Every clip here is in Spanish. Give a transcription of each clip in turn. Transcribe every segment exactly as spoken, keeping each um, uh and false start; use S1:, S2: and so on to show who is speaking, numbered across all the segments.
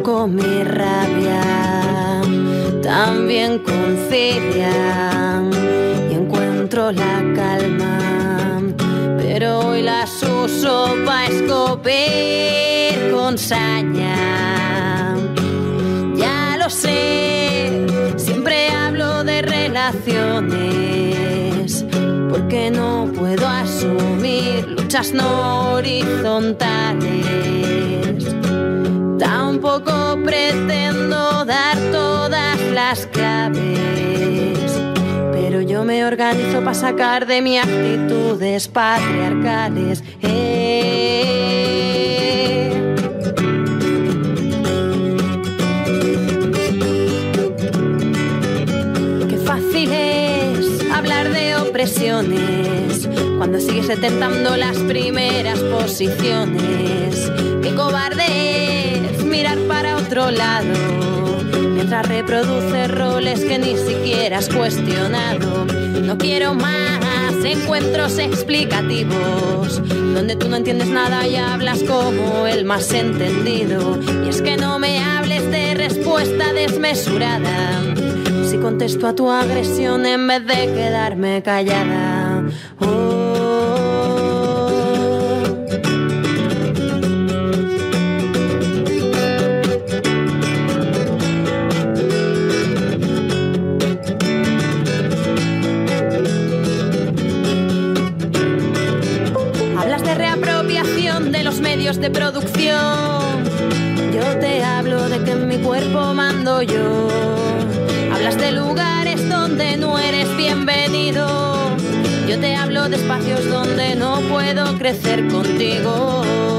S1: poco mi rabia también concilian y encuentro la calma, pero hoy las uso pa' escupir con saña. Ya lo sé, siempre hablo de relaciones porque no puedo asumir luchas no horizontales. Tampoco pretendo dar todas las claves, pero yo me organizo para sacar de mi actitudes patriarcales. Eh. Qué fácil es hablar de opresiones cuando sigues detentando las primeras posiciones. Qué cobarde es mirar para otro lado mientras reproduce roles que ni siquiera has cuestionado. No quiero más encuentros explicativos donde tú no entiendes nada y hablas como el más entendido. Y es que no me hables de respuesta desmesurada si contesto a tu agresión en vez de quedarme callada. Oh. De producción, yo te hablo de que en mi cuerpo mando yo. Hablas de lugares donde no eres bienvenido, yo te hablo de espacios donde no puedo crecer contigo.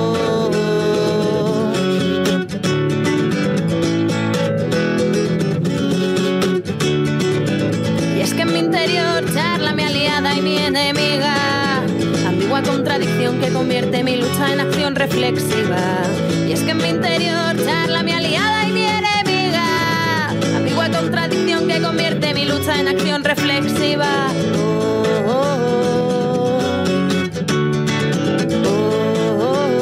S1: Y es que en mi interior charla mi aliada y mi enemiga, ambigua contradicción que convierte mi lucha en acción reflexiva. Y es que en mi interior charla mi aliada y mi enemiga, ambigua contradicción que convierte mi lucha en acción reflexiva. Oh, oh, oh,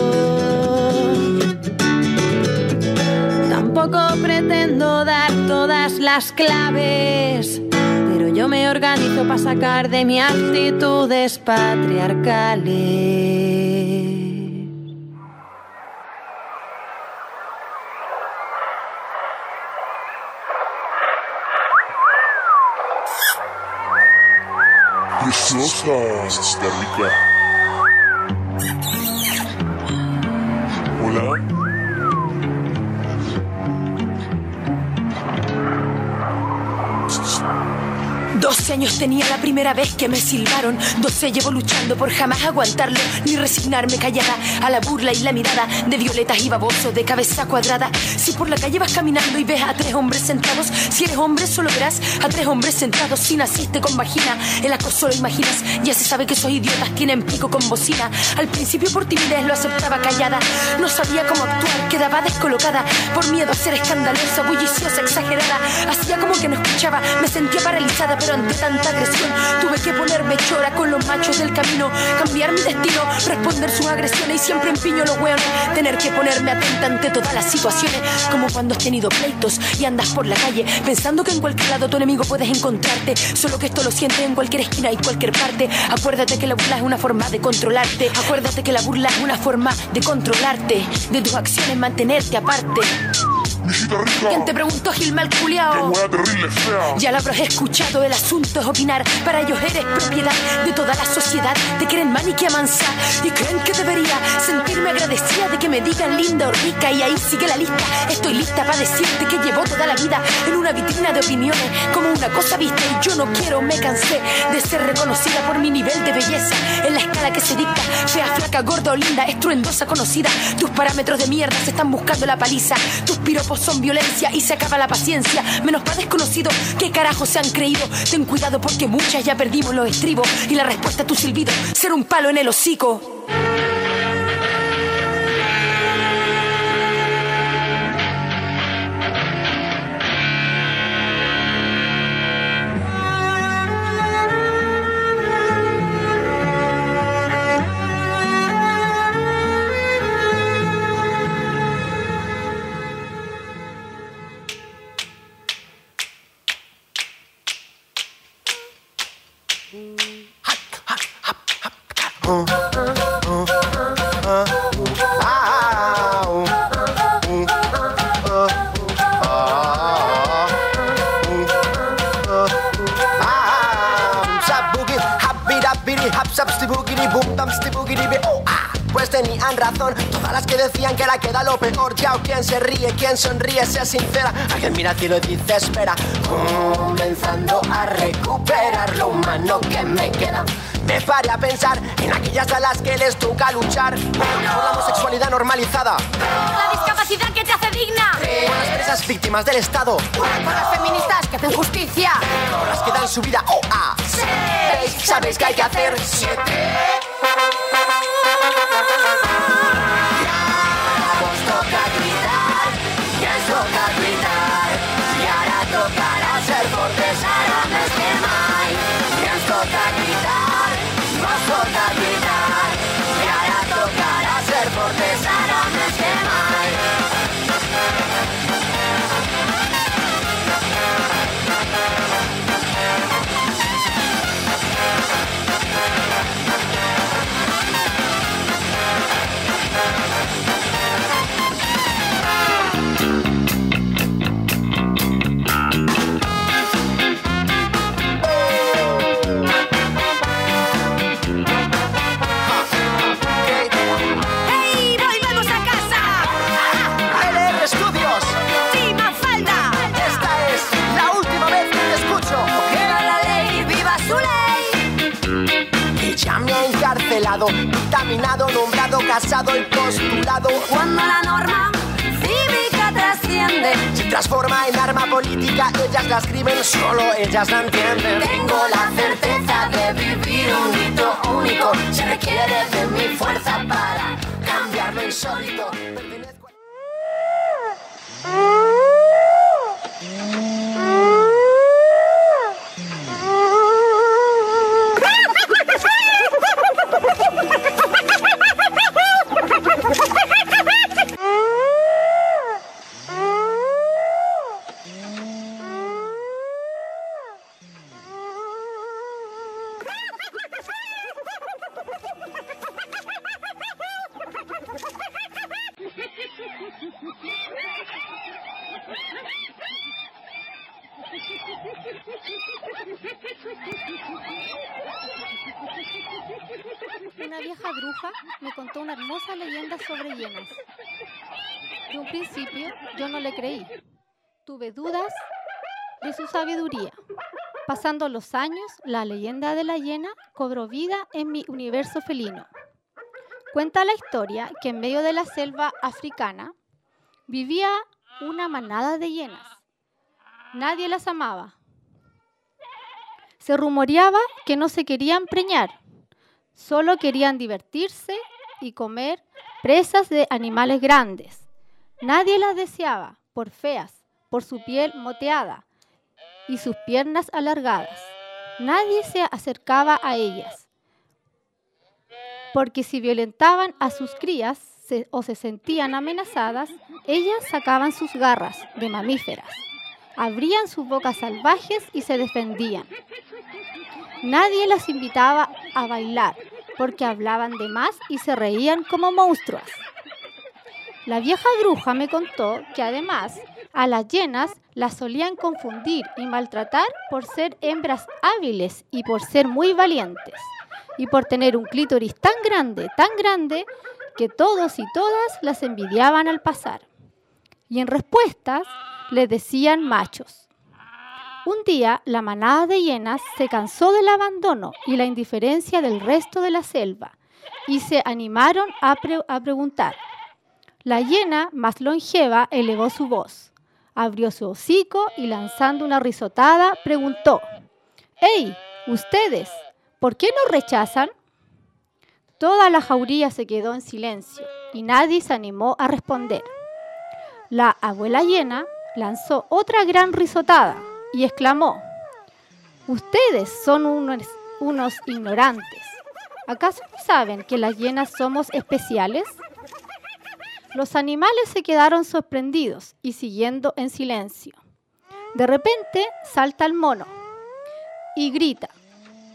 S1: oh. Tampoco pretendo dar todas las claves, yo me organizo para sacar de mi actitudes patriarcales.
S2: Preciosa, está rica. Hola.
S3: doce años tenía la primera vez que me silbaron. doce llevo luchando por jamás aguantarlo ni resignarme callada a la burla y la mirada de violetas y baboso de cabeza cuadrada. Si por la calle vas caminando y ves a tres hombres sentados, si eres hombre solo verás a tres hombres sentados. Si naciste con vagina, el acoso lo imaginas. Ya se sabe que esos idiotas tienen pico con bocina. Al principio por timidez lo aceptaba callada, no sabía cómo actuar, quedaba descolocada por miedo a ser escandalosa, bulliciosa, exagerada. Hacía como que no escuchaba, me sentía paralizada, pero ante tanta agresión tuve que ponerme chora con los machos del camino, cambiar mi destino, responder sus agresiones y siempre empiño los hueones, tener que ponerme atenta ante todas las situaciones, como cuando has tenido pleitos y andas por la calle pensando que en cualquier lado tu enemigo puedes encontrarte, solo que esto lo sientes en cualquier esquina y cualquier parte. Acuérdate que la burla es una forma de controlarte, acuérdate que la burla es una forma de controlarte, de tus acciones mantenerte aparte. ¿Quién te preguntó, Gil mal culiao?
S2: ¡Qué hueá terrible, fea!
S3: Ya lo habrás escuchado, el asunto es opinar. Para ellos eres propiedad de toda la sociedad. Te quieren maniquí amansar y creen que debería sentirme agradecida de que me digan linda o rica. Y ahí sigue la lista. Estoy lista para decirte que llevo toda la vida en una vitrina de opiniones como una cosa vista. Y yo no quiero, me cansé de ser reconocida por mi nivel de belleza en la escala que se dicta. Fea, flaca, gorda o linda, estruendosa, conocida. Tus parámetros de mierda se están buscando la paliza. Tus piropos son violencia y se acaba la paciencia. Menos para desconocido, ¿qué carajo se han creído? Ten cuidado porque muchas ya perdimos los estribos. Y la respuesta a tu silbido, ser un palo en el hocico.
S4: Pues tenían razón todas las que decían que la queda lo peor. Ya o quien se ríe, quien sonríe, sea sincera. Alguien mira al cielo y dice espera. Comenzando a recuperar lo humano que me queda. Me paré a pensar en aquellas a las que les toca luchar por la homosexualidad normalizada,
S3: La discapacidad que te hace digna.
S4: por las presas víctimas del Estado,
S3: Por las feministas que hacen justicia.
S4: por las que dan su vida oh, ah. ¿Veis? ¿Sabéis qué hay que hacer? Siete. Vitaminado, nombrado, casado y postulado.
S3: Cuando la norma cívica trasciende,
S4: se transforma en arma política. Ellas la escriben, solo ellas la entienden.
S3: tengo la certeza de vivir un hito único. Se requiere de mi fuerza para
S4: cambiar lo insólito. Pertenezco a...
S5: Una vieja bruja me contó una hermosa leyenda sobre hienas. De un principio yo no le creí. Tuve dudas de su sabiduría. Pasando los años, la leyenda de la hiena cobró vida en mi universo felino. Cuenta la historia que en medio de la selva africana vivía una manada de hienas. Nadie las amaba. Se rumoreaba que no se querían preñar. Solo querían divertirse y comer presas de animales grandes. Nadie las deseaba por feas, por su piel moteada y sus piernas alargadas. Nadie se acercaba a ellas, porque si violentaban a sus crías se, o se sentían amenazadas, ellas sacaban sus garras de mamíferas, abrían sus bocas salvajes y se defendían. Nadie las invitaba a bailar, porque hablaban de más y se reían como monstruos. La vieja bruja me contó que además a las hienas las solían confundir y maltratar por ser hembras hábiles y por ser muy valientes, y por tener un clítoris tan grande, tan grande, que todos y todas las envidiaban al pasar. Y en respuestas les decían machos. Un día, la manada de hienas se cansó del abandono y la indiferencia del resto de la selva y se animaron a, pre- a preguntar. La hiena más longeva elevó su voz, abrió su hocico y lanzando una risotada preguntó: «¡Hey, ustedes! ¿Por qué nos rechazan?» Toda la jauría se quedó en silencio y nadie se animó a responder. La abuela hiena lanzó otra gran risotada y exclamó: «Ustedes son unos, unos ignorantes. ¿Acaso no saben que las hienas somos especiales?» Los animales se quedaron sorprendidos y siguiendo en silencio. De repente salta el mono y grita: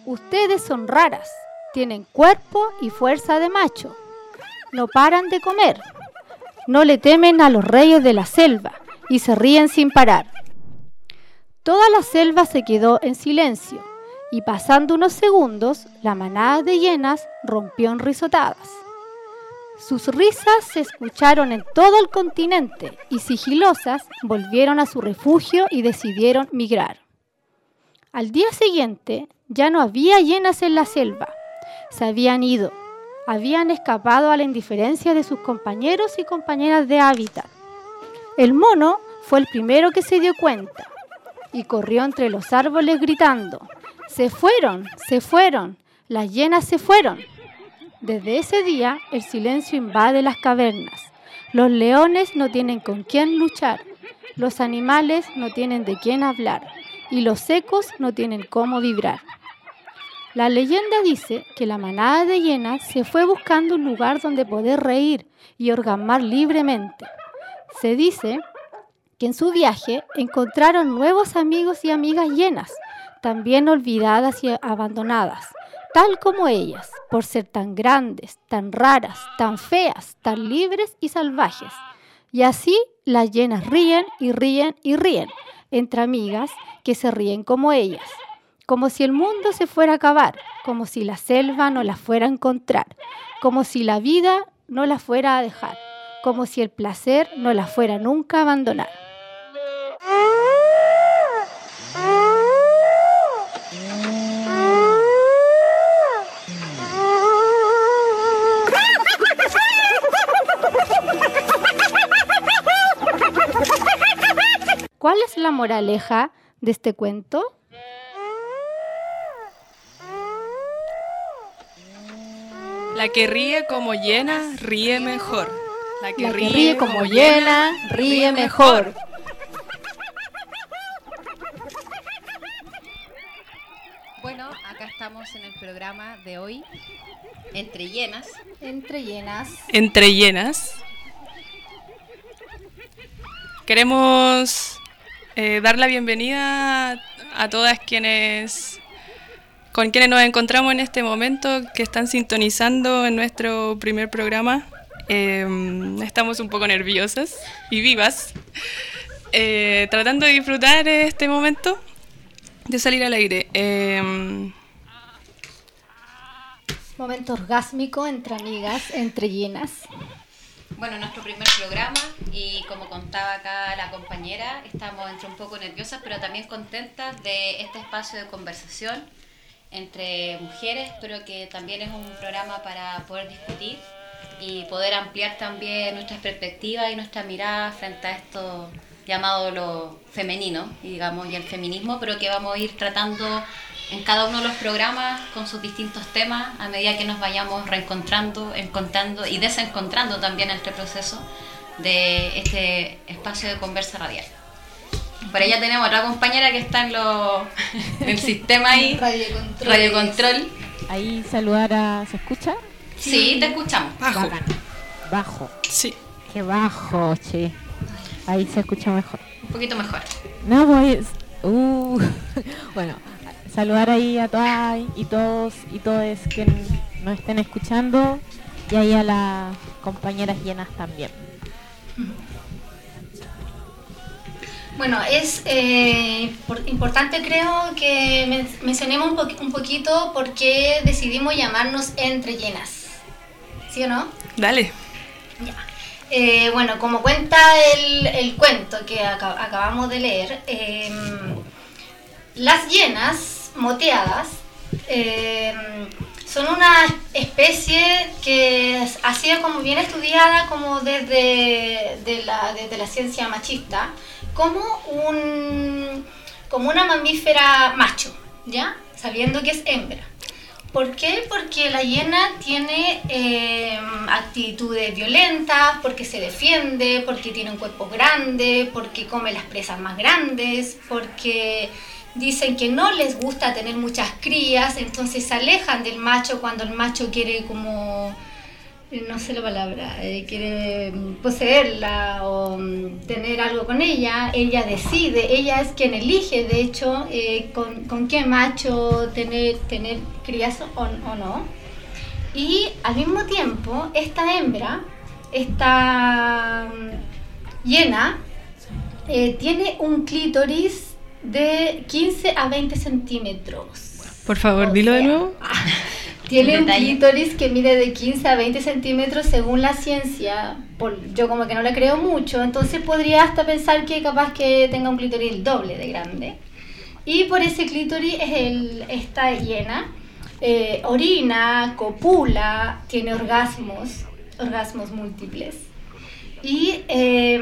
S5: ustedes son raras, tienen cuerpo y fuerza de macho, no paran de comer, no le temen a los reyes de la selva y se ríen sin parar. Toda la selva se quedó en silencio y pasando unos segundos, la manada de hienas rompió en risotadas. Sus risas se escucharon en todo el continente y sigilosas volvieron a su refugio y decidieron migrar. Al día siguiente ya no había hienas en la selva, se habían ido, habían escapado a la indiferencia de sus compañeros y compañeras de hábitat. El mono fue el primero que se dio cuenta y corrió entre los árboles gritando: ¡se fueron, se fueron, las hienas se fueron! Desde ese día el silencio invade las cavernas. Los leones no tienen con quién luchar, los animales no tienen de quién hablar y los secos no tienen cómo vibrar. La leyenda dice que la manada de hienas se fue buscando un lugar donde poder reír y orgasmar libremente. Se dice que en su viaje encontraron nuevos amigos y amigas hienas, también olvidadas y abandonadas, tal como ellas, por ser tan grandes, tan raras, tan feas, tan libres y salvajes. Y así las hienas ríen y ríen y ríen, entre amigas que se ríen como ellas, como si el mundo se fuera a acabar, como si la selva no la fuera a encontrar, como si la vida no la fuera a dejar, como si el placer no la fuera nunca a abandonar. ¿Cuál es la moraleja de este cuento?
S6: La que ríe como hiena, ríe mejor.
S5: La que, la que ríe, ríe como hiena, ríe mejor.
S1: Bueno, acá estamos en el programa de hoy, Entre Hienas.
S5: Entre Hienas.
S6: Entre Hienas. Queremos eh, dar la bienvenida a, a todas quienes, con quienes nos encontramos en este momento, que están sintonizando en nuestro primer programa. Eh, estamos un poco nerviosas y vivas, eh, tratando de disfrutar este momento de salir al aire. Eh,
S5: Momento orgásmico entre amigas, entre hienas.
S1: Bueno, nuestro primer programa, y como contaba acá la compañera, estamos entre un poco nerviosas, pero también contentas de este espacio de conversación entre mujeres, pero que también es un programa para poder discutir y poder ampliar también nuestras perspectivas y nuestra mirada frente a esto llamado lo femenino, y digamos, y el feminismo, pero que vamos a ir tratando en cada uno de los programas con sus distintos temas a medida que nos vayamos reencontrando, encontrando y desencontrando también en este proceso de este espacio de conversa radial. Por allá tenemos otra compañera que está en, lo, en el sistema ahí, Radio Control. Radio Control.
S7: Ahí saludar a... ¿Se escucha?
S1: Sí, te escuchamos.
S6: Bajo.
S7: Bacán. Bajo.
S6: Sí.
S7: Qué bajo, che. Ahí se escucha mejor.
S1: Un poquito mejor.
S7: No, pues... Uh, bueno, saludar ahí a todas y todos y todes que nos estén escuchando, y ahí a las compañeras hienas también.
S8: Bueno, es eh, por, importante creo que men- mencionemos un, po- un poquito por qué decidimos llamarnos Entre Hienas, ¿sí o no?
S6: Dale.
S8: Ya. Eh, bueno, como cuenta el, el cuento que aca- acabamos de leer, eh, las hienas moteadas eh, son una especie que ha sido como bien estudiada como desde, de la, desde la ciencia machista, como un como una mamífera macho, ¿ya? Sabiendo que es hembra. ¿Por qué? Porque la hiena tiene eh, actitudes violentas, porque se defiende, porque tiene un cuerpo grande, porque come las presas más grandes, porque dicen que no les gusta tener muchas crías, entonces se alejan del macho cuando el macho quiere como no sé la palabra, eh, quiere poseerla o um, tener algo con ella, ella decide, ella es quien elige, de hecho, eh, con, con qué macho tener, tener crías o, o no. Y al mismo tiempo, esta hembra, esta um, hiena, eh, tiene un clítoris de quince a veinte centímetros.
S6: Por favor, o dilo sea, de nuevo.
S8: Tiene un clítoris que mide de quince a veinte centímetros según la ciencia. Por, yo como que no le creo mucho, entonces podría hasta pensar que capaz que tenga un clítoris el doble de grande. Y por ese clítoris es el, esta hiena eh, orina, copula, tiene orgasmos, orgasmos múltiples. Y eh,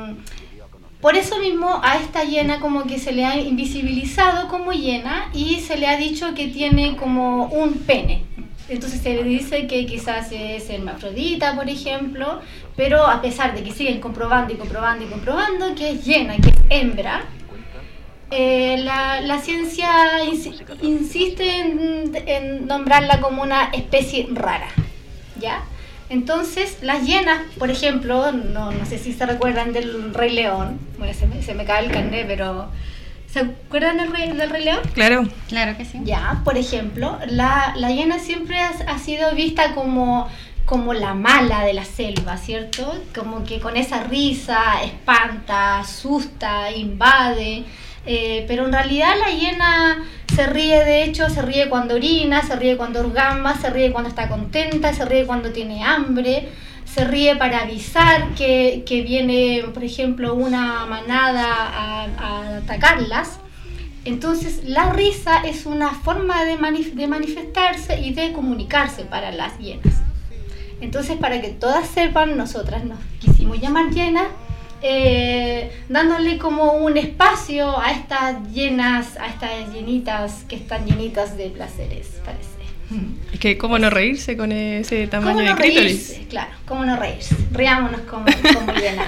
S8: por eso mismo a esta hiena como que se le ha invisibilizado como hiena y se le ha dicho que tiene como un pene. Entonces se le dice que quizás es hermafrodita, por ejemplo, pero a pesar de que siguen comprobando y comprobando y comprobando que es hiena, que es hembra, eh, la, la ciencia ins- insiste en, en nombrarla como una especie rara, ¿ya? Entonces, las hienas, por ejemplo, no, no sé si se recuerdan del Rey León, bueno, se me, se me cae el carnet, pero ¿se acuerdan del Rey, del Rey León?
S6: Claro.
S9: Claro que sí.
S8: Ya, por ejemplo, la, la hiena siempre ha, ha sido vista como, como la mala de la selva, ¿cierto? Como que con esa risa espanta, asusta, invade. Eh, pero en realidad la hiena se ríe, de hecho, se ríe cuando orina, se ríe cuando orgasma, se ríe cuando está contenta, se ríe cuando tiene hambre, se ríe para avisar que, que viene, por ejemplo, una manada a, a atacarlas. Entonces la risa es una forma de, manif- de manifestarse y de comunicarse para las hienas. Entonces, para que todas sepan, nosotras nos quisimos llamar hienas, Eh, dándole como un espacio a estas llenas, a estas llenitas que están llenitas de placeres, parece.
S6: Es que cómo no reírse con ese tamaño
S8: ¿Cómo no
S6: de clítoris?
S8: reírse? Claro, cómo no reírse. Riámonos como, como llenas.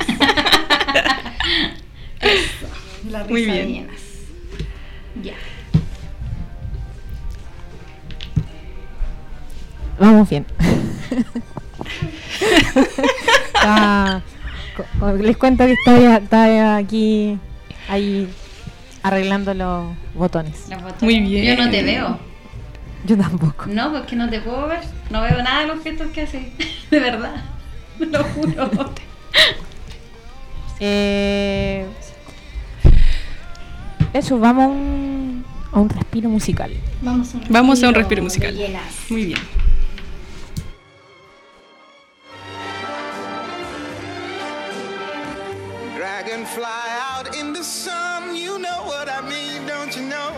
S8: Eso, la risa
S6: Muy bien.
S8: de llenas. Ya.
S7: Vamos bien. Está- co- les cuento que estoy, a- estoy aquí ahí arreglando los botones.
S9: Los botones.
S6: Muy bien.
S9: Yo no te veo.
S7: Yo tampoco.
S9: No, porque no te puedo ver. No veo nada de los gestos que haces. De verdad. Lo juro.
S7: Eh, eso, vamos a un, a un respiro musical.
S8: Vamos a un
S6: Vamos a un
S8: respiro
S6: respiro musical.
S8: de llenas.
S6: Muy bien.
S10: Dragonfly out in the sun, you know what I mean, don't you know?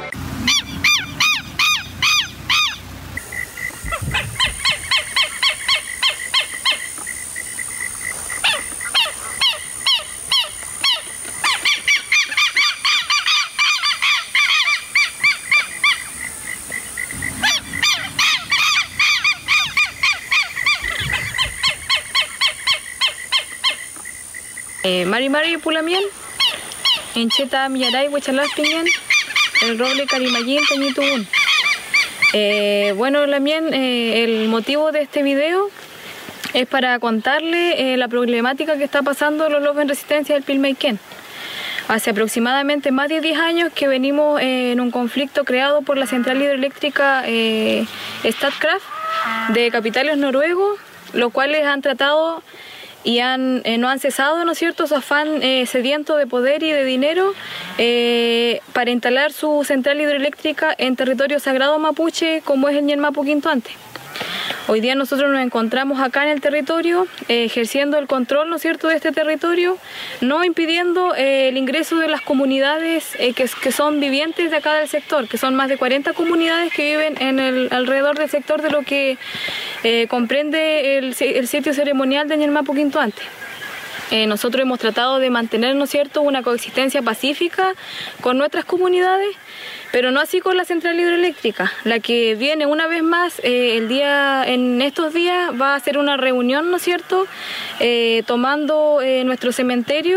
S11: Eh, Mari Mari Pulamien, Encheta Millaray Huechalastingan, el roble Carimayín Tañitubún. Eh, bueno, Lamien, eh, el motivo de este video es para contarle eh, la problemática que está pasando los lobos en resistencia del Pilmaiquén. Hace aproximadamente más de diez años que venimos eh, en un conflicto creado por la central hidroeléctrica eh, Statkraft de capitales noruegos, los cuales han tratado y han, eh, no han cesado, ¿no es cierto?, su afán eh, sediento de poder y de dinero eh, para instalar su central hidroeléctrica en territorio sagrado mapuche como es el Ñelmapu Quintoante. Hoy día nosotros nos encontramos acá en el territorio eh, ejerciendo el control, ¿no es cierto?, de este territorio, no impidiendo eh, el ingreso de las comunidades eh, que, que son vivientes de acá del sector, que son más de cuarenta comunidades que viven en el, alrededor del sector de lo que eh, comprende el, el sitio ceremonial de Ñelmapu Quintoante. Eh, nosotros hemos tratado de mantener, ¿no es cierto?, una coexistencia pacífica con nuestras comunidades, pero no así con la central hidroeléctrica, la que viene una vez más eh, el día, en estos días va a hacer una reunión, ¿no es cierto?, eh, tomando eh, nuestro cementerio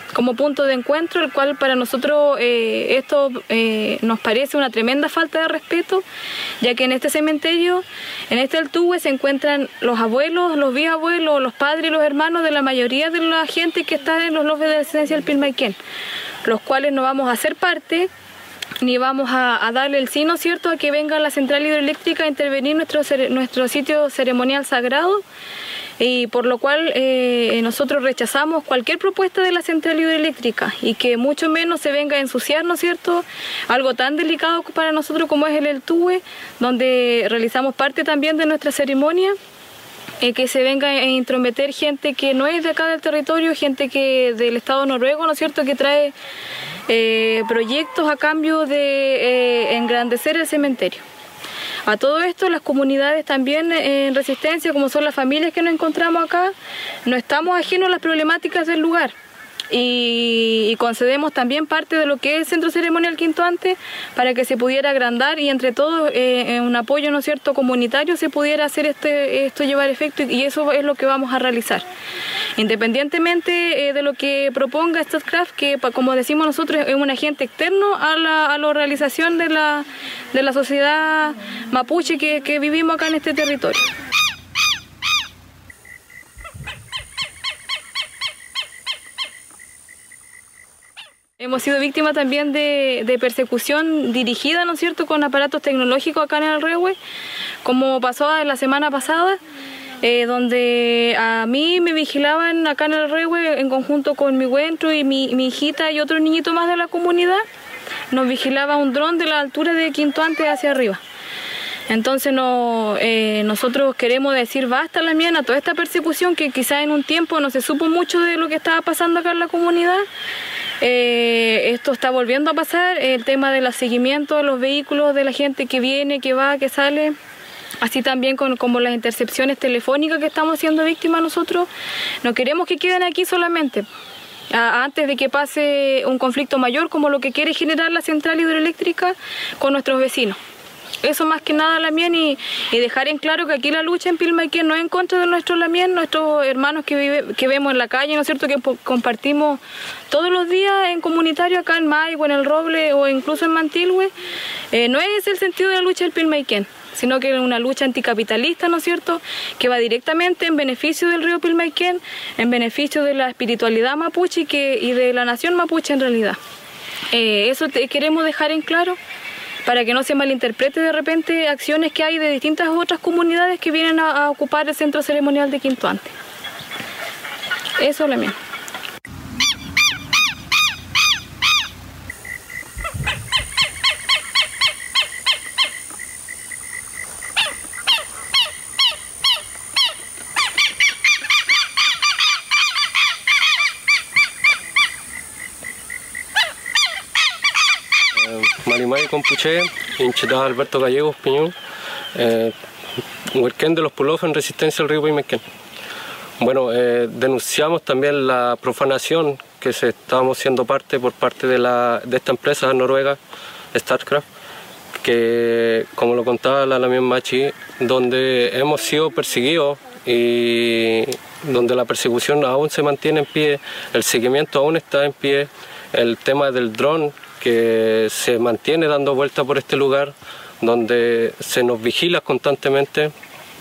S11: como punto de encuentro, el cual para nosotros eh, esto eh, nos parece una tremenda falta de respeto, ya que en este cementerio, en este Altuve, se encuentran los abuelos, los bisabuelos, los padres y los hermanos de la mayoría de la gente que está en los lotes de descendencia del Pilmaiquén, los cuales no vamos a hacer parte, ni vamos a, a darle el sí, ¿no es cierto?, a que venga la central hidroeléctrica a intervenir nuestro, nuestro sitio ceremonial sagrado, y por lo cual eh, nosotros rechazamos cualquier propuesta de la central hidroeléctrica y que mucho menos se venga a ensuciar, ¿no es cierto?, algo tan delicado para nosotros como es el Altuve, donde realizamos parte también de nuestra ceremonia. Eh, que se venga a intrometer gente que no es de acá del territorio, gente que del Estado noruego, ¿no es cierto?, que trae eh, proyectos a cambio de eh, engrandecer el cementerio. A todo esto, las comunidades también en resistencia, como son las familias que nos encontramos acá, no estamos ajenos a las problemáticas del lugar. Y, y concedemos también parte de lo que es el Centro Ceremonial Quinto Ante para que se pudiera agrandar y entre todos eh, en un apoyo, ¿no es cierto?, comunitario se pudiera hacer este, esto llevar efecto, y eso es lo que vamos a realizar. Independientemente eh, de lo que proponga StatCraft, que como decimos nosotros es un agente externo a la, a la realización de la, de la sociedad mapuche que, que vivimos acá en este territorio. Hemos sido víctimas también de, de persecución dirigida, ¿no es cierto?, con aparatos tecnológicos acá en el Rehue, como pasó la semana pasada, eh, donde a mí me vigilaban acá en el Rehue en conjunto con mi güentro y mi, mi hijita y otro niñito más de la comunidad. Nos vigilaba un dron de la altura de Quinto Ante hacia arriba. Entonces no, eh, nosotros queremos decir basta la mía a toda esta persecución que quizás en un tiempo no se supo mucho de lo que estaba pasando acá en la comunidad. Eh, esto está volviendo a pasar, el tema del seguimiento de los vehículos, de la gente que viene, que va, que sale, así también con, como las intercepciones telefónicas que estamos siendo víctimas nosotros. No queremos que queden aquí solamente, a, antes de que pase un conflicto mayor como lo que quiere generar la central hidroeléctrica con nuestros vecinos. Eso más que nada, Lamien, y, y dejar en claro que aquí la lucha en Pilmaiquén no es en contra de nuestros Lamien, nuestros hermanos que, vive, que vemos en la calle, ¿no es cierto?, que compartimos todos los días en comunitario acá en Maigo, en El Roble o incluso en Mantilhue. Eh, no es el sentido de la lucha del Pilmaiquén, sino que es una lucha anticapitalista, ¿no es cierto?, que va directamente en beneficio del río Pilmaiquén, en beneficio de la espiritualidad mapuche y, que, y de la nación mapuche en realidad. Eh, eso te, queremos dejar en claro, para que no se malinterprete de repente acciones que hay de distintas otras comunidades que vienen a, a ocupar el centro ceremonial de Quinto Ante. Eso es lo mismo.
S12: Marimay Compuché, Incheta Alberto Gallegos Piñón, eh, Huerquén de los Pulof en resistencia al río Pilmaiquén. Bueno, eh, denunciamos también la profanación que se estábamos siendo parte por parte de, la, de esta empresa noruega, StatCraft, que como lo contaba la Lamien Machi, donde hemos sido perseguidos y donde la persecución aún se mantiene en pie, el seguimiento aún está en pie, el tema del dron que se mantiene dando vuelta por este lugar, donde se nos vigila constantemente.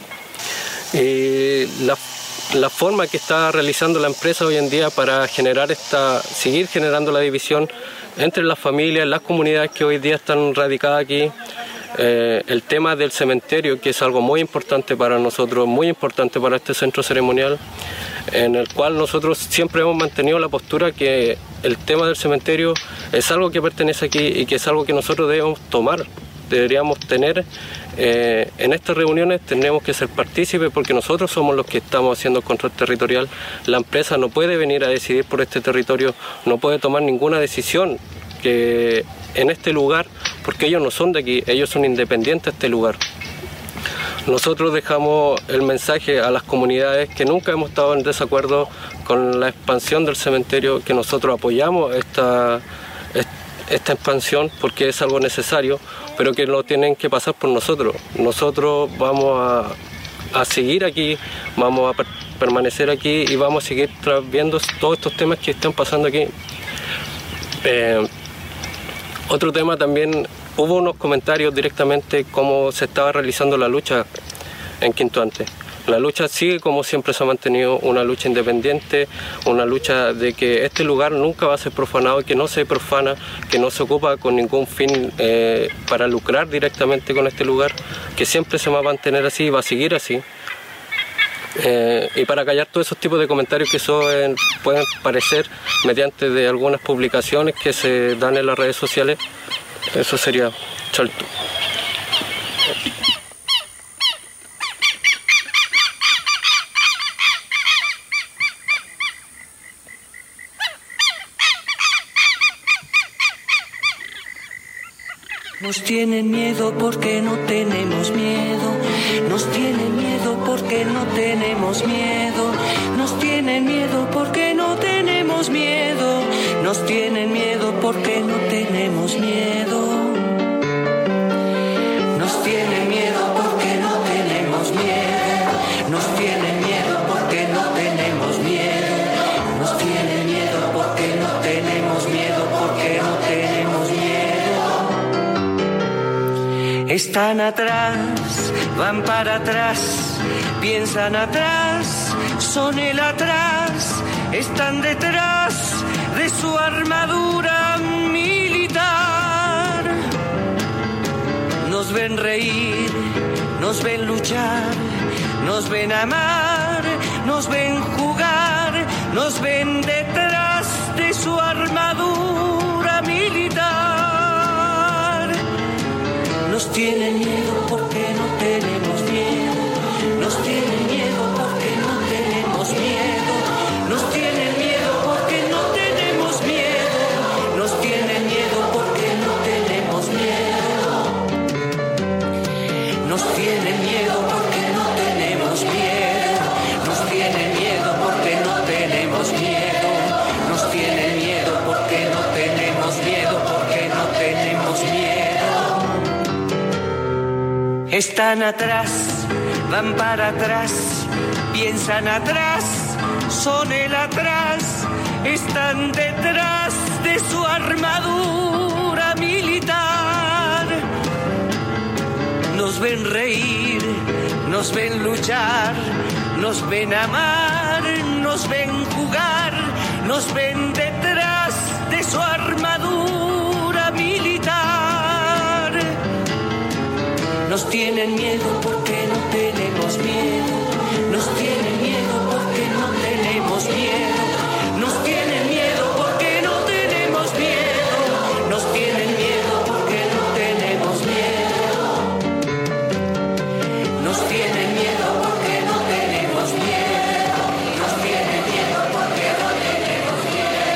S12: Y la, la forma que está realizando la empresa hoy en día para generar esta, seguir generando la división entre las familias, las comunidades que hoy día están radicadas aquí, eh, el tema del cementerio, que es algo muy importante para nosotros, muy importante para este centro ceremonial, en el cual nosotros siempre hemos mantenido la postura que el tema del cementerio es algo que pertenece aquí y que es algo que nosotros debemos tomar, deberíamos tener eh, en estas reuniones, tenemos que ser partícipes porque nosotros somos los que estamos haciendo el control territorial. La empresa no puede venir a decidir por este territorio, no puede tomar ninguna decisión que en este lugar, porque ellos no son de aquí, ellos son independientes de este lugar. Nosotros dejamos el mensaje a las comunidades que nunca hemos estado en desacuerdo con la expansión del cementerio, que nosotros apoyamos esta, esta expansión porque es algo necesario, pero que no tienen que pasar por nosotros. Nosotros vamos a, a seguir aquí, vamos a permanecer aquí y vamos a seguir viendo todos estos temas que están pasando aquí. Eh, otro tema también, hubo unos comentarios directamente cómo se estaba realizando la lucha en Quinto Ante. La lucha sigue como siempre se ha mantenido, una lucha independiente, una lucha de que este lugar nunca va a ser profanado, que no se profana, que no se ocupa con ningún fin eh, para lucrar directamente con este lugar, que siempre se va a mantener así y va a seguir así. Eh, y para callar todos esos tipos de comentarios que son, pueden parecer mediante de algunas publicaciones que se dan en las redes sociales, eso sería Chaltú.
S13: Nos tienen miedo porque no tenemos miedo. Nos tienen miedo porque no tenemos miedo. Nos tienen miedo porque no tenemos miedo. Nos tienen miedo porque no tenemos miedo. Nos tienen miedo porque no tenemos miedo. Nos tienen miedo porque no tenemos miedo. Nos tienen miedo porque no tenemos miedo, porque no tenemos miedo. Están atrás, van para atrás, piensan atrás, son el atrás, están detrás de su armadura militar. Nos ven reír, nos ven luchar, nos ven amar, nos ven jugar, nos ven detrás de su armadura militar. Nos tienen miedo porque no tenemos miedo. Nos tienen miedo porque no tenemos miedo. Nos tienen miedo porque no tenemos miedo. Nos tienen miedo porque no tenemos miedo. Nos tienen miedo porque no tenemos miedo. Nos tienen miedo porque no tenemos miedo. Nos tienen miedo porque no tenemos miedo, porque no tenemos miedo. Están atrás, van para atrás, piensan atrás, son el atrás, están detrás de su armadura militar. Nos ven reír, nos ven luchar, nos ven amar, nos ven jugar, nos ven detrás de su armadura militar. Nos tienen miedo porque no tenemos miedo. Nos tienen miedo porque no tenemos miedo. Nos tienen miedo porque no tenemos miedo. Nos tienen miedo porque no tenemos miedo. Nos tienen miedo porque no tenemos miedo. Nos tienen miedo porque no tenemos miedo.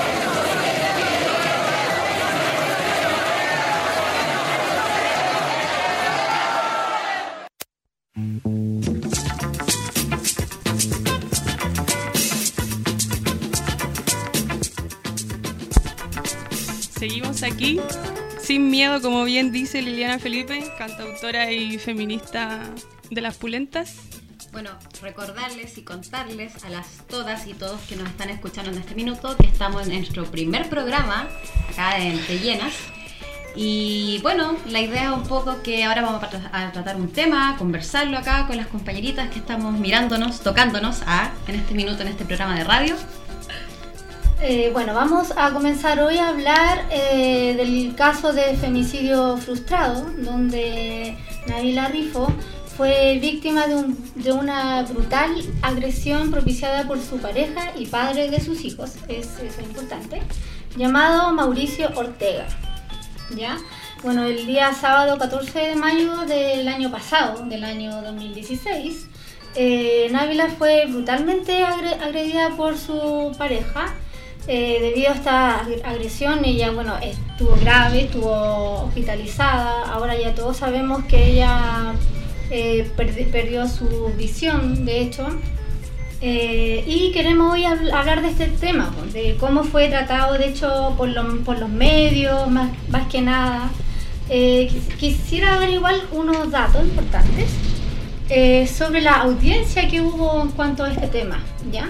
S6: Seguimos aquí, sin miedo, como bien dice Liliana Felipe, cantautora y feminista de Las Pulentas.
S14: Bueno, recordarles y contarles a las todas y todos que nos están escuchando en este minuto que estamos en nuestro primer programa acá en Te Llenas. Y bueno, la idea es un poco que ahora vamos a, tra- a tratar un tema, conversarlo acá con las compañeritas que estamos mirándonos, tocándonos a, en este minuto, en este programa de radio.
S5: Eh, bueno, vamos a comenzar hoy a hablar eh, del caso de femicidio frustrado, donde Nabila Rifo fue víctima de, un, de una brutal agresión propiciada por su pareja y padre de sus hijos, es, eso es importante, llamado Mauricio Ortega. ¿Ya? Bueno, el día sábado catorce de mayo del año pasado, del año dos mil dieciséis, eh, Nabila fue brutalmente agre- agredida por su pareja. Eh, debido a esta agresión, ella, bueno, estuvo grave, estuvo hospitalizada. Ahora ya todos sabemos que ella eh, perdi- perdió su visión, de hecho. Eh, y queremos hoy hab- hablar de este tema, pues, de cómo fue tratado, de hecho, por, lo, por los medios, más, más que nada. Eh, quis- quisiera averiguar unos datos importantes.
S8: eh, sobre la audiencia que hubo en cuanto a este tema, ¿ya?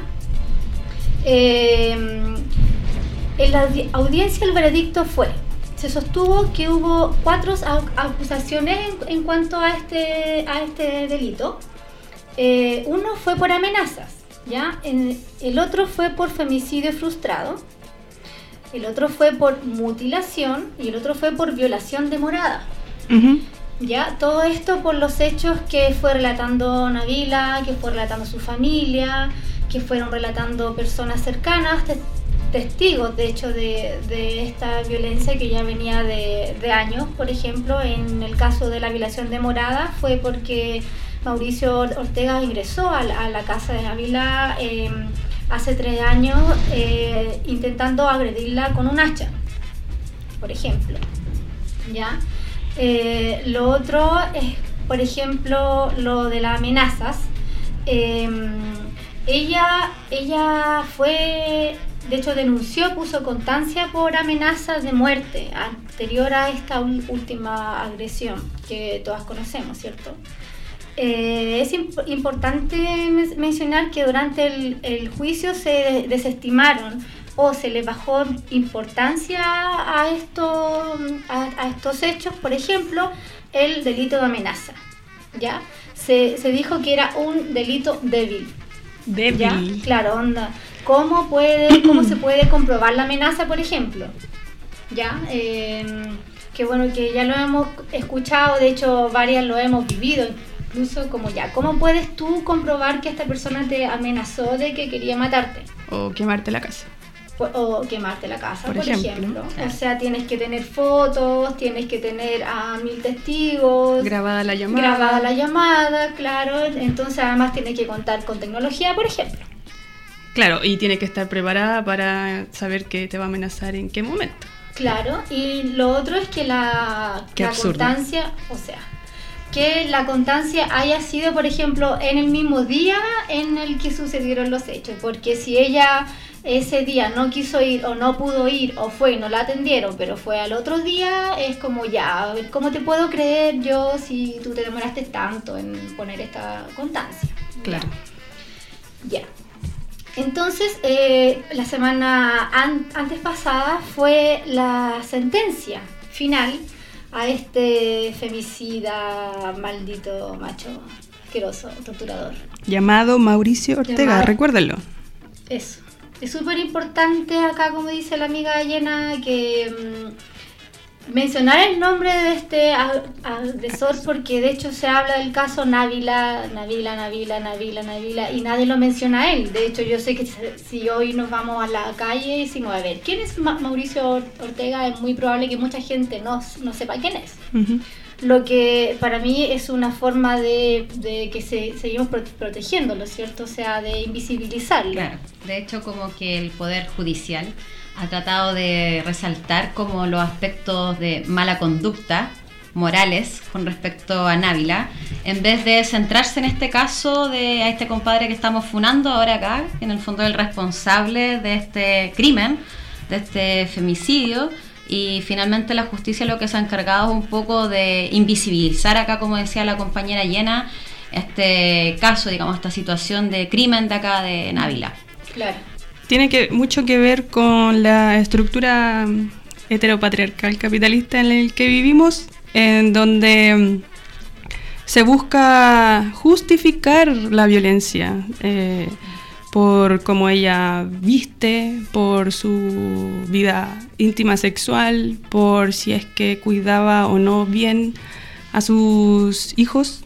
S8: Eh, en la audi- audiencia el veredicto fue, se sostuvo que hubo cuatro ac- acusaciones en, en cuanto a este, a este delito. Eh, uno fue por amenazas, ¿ya? En, el otro fue por femicidio frustrado, el otro fue por mutilación y el otro fue por violación de morada.
S6: Uh-huh.
S8: Ya, todo esto por los hechos que fue relatando Nabila, que fue relatando su familia, que fueron relatando personas cercanas, te- testigos de hecho de, de esta violencia que ya venía de, de años. Por ejemplo, en el caso de la violación de morada fue porque Mauricio Ortega ingresó a la, a la casa de Nabila eh, hace tres años eh, intentando agredirla con un hacha, por ejemplo, ¿ya? Eh, lo otro es, por ejemplo, lo de las amenazas. Eh, ella, ella fue, de hecho denunció, puso constancia por amenazas de muerte anterior a esta ul- última agresión que todas conocemos, ¿cierto? Eh, es imp- importante men- mencionar que durante el, el juicio se de- desestimaron o se le bajó importancia a, esto, a, a estos hechos, por ejemplo, el delito de amenaza, ¿ya? Se, se dijo que era un delito débil.
S6: Débil.
S8: ¿Ya? Claro, onda. ¿Cómo, puede, ¿Cómo se puede comprobar la amenaza, por ejemplo? ¿Ya? Eh, que bueno, que ya lo hemos escuchado, de hecho varias lo hemos vivido, incluso como ya, ¿cómo puedes tú comprobar que esta persona te amenazó de que quería matarte?
S6: O quemarte la casa.
S8: O quemarte la casa, por,
S6: Por
S8: ejemplo.
S6: ejemplo.
S8: O sea, tienes que tener fotos, tienes que tener a mil testigos.
S6: Grabada la llamada.
S8: Grabada la llamada, claro. Entonces, además, tienes que contar con tecnología, por ejemplo.
S6: Claro, y tiene que estar preparada para saber que te va a amenazar en qué momento.
S8: Claro, y lo otro es que la,
S6: Qué
S8: la
S6: absurdo.
S8: constancia, o sea, que la constancia haya sido, por ejemplo, en el mismo día en el que sucedieron los hechos. Porque si ella ese día no quiso ir o no pudo ir o fue y no la atendieron, pero fue al otro día, es como ya, a ver, ¿cómo te puedo creer yo si tú te demoraste tanto en poner esta constancia?
S6: Claro.
S8: Ya. Entonces, eh, la semana an- antes pasada fue la sentencia final a este femicida, maldito macho, asqueroso, torturador.
S6: Llamado Mauricio Ortega,
S8: Llamado-
S6: recuérdenlo.
S8: Eso. Es súper importante acá, como dice la amiga Llena, que mm, mencionar el nombre de este a- agresor, porque de hecho se habla del caso Nabila, Nabila, Nabila, Nabila, Nabila, y nadie lo menciona a él. De hecho, yo sé que si- si hoy nos vamos a la calle y decimos, a ver, ¿quién es Ma- Mauricio Or- Ortega? Es muy probable que mucha gente no, no sepa quién es.
S6: Ujú.
S8: Lo que para mí es una forma de, de que se, seguimos pro- protegiéndolo, ¿cierto? O sea, de invisibilizarlo.
S14: Claro, de hecho como que el Poder Judicial ha tratado de resaltar como los aspectos de mala conducta morales con respecto a Nabila, en vez de centrarse en este caso de a este compadre que estamos funando ahora acá, que en el fondo es el responsable de este crimen, de este femicidio. Y finalmente la justicia lo que se ha encargado es un poco de invisibilizar acá, como decía la compañera Llena, este caso, digamos, esta situación de crimen de acá de Nabila.
S8: Claro.
S6: Tiene que, mucho que ver con la estructura mm, heteropatriarcal capitalista en el que vivimos, en donde mm, se busca justificar la violencia eh, por cómo ella viste, por su vida íntima sexual, por si es que cuidaba o no bien a sus hijos,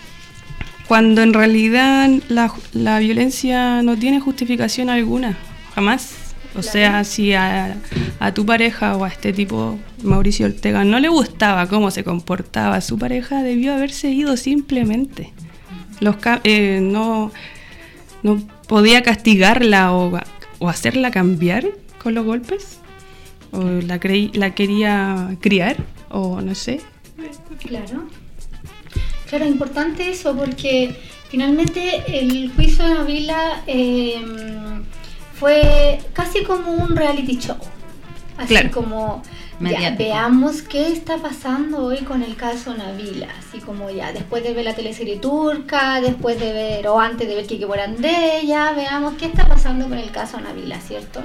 S6: cuando en realidad la, la violencia no tiene justificación alguna, jamás. O sea, si a, a tu pareja o a este tipo, Mauricio Ortega, no le gustaba cómo se comportaba su pareja, debió haberse ido simplemente. Los ca- eh, no, no podía castigarla o, o hacerla cambiar con los golpes, o la, creí, la quería criar, o no sé.
S8: Claro. Claro, es importante eso porque finalmente el juicio de Nabila eh, fue casi como un reality show. Así
S6: Claro.
S8: como
S14: mediático.
S8: Ya, veamos qué está pasando hoy con el caso Nabila, así como ya después de ver la teleserie turca, después de ver o antes de ver Kike Morandé, ya veamos qué está pasando con el caso Nabila, ¿cierto?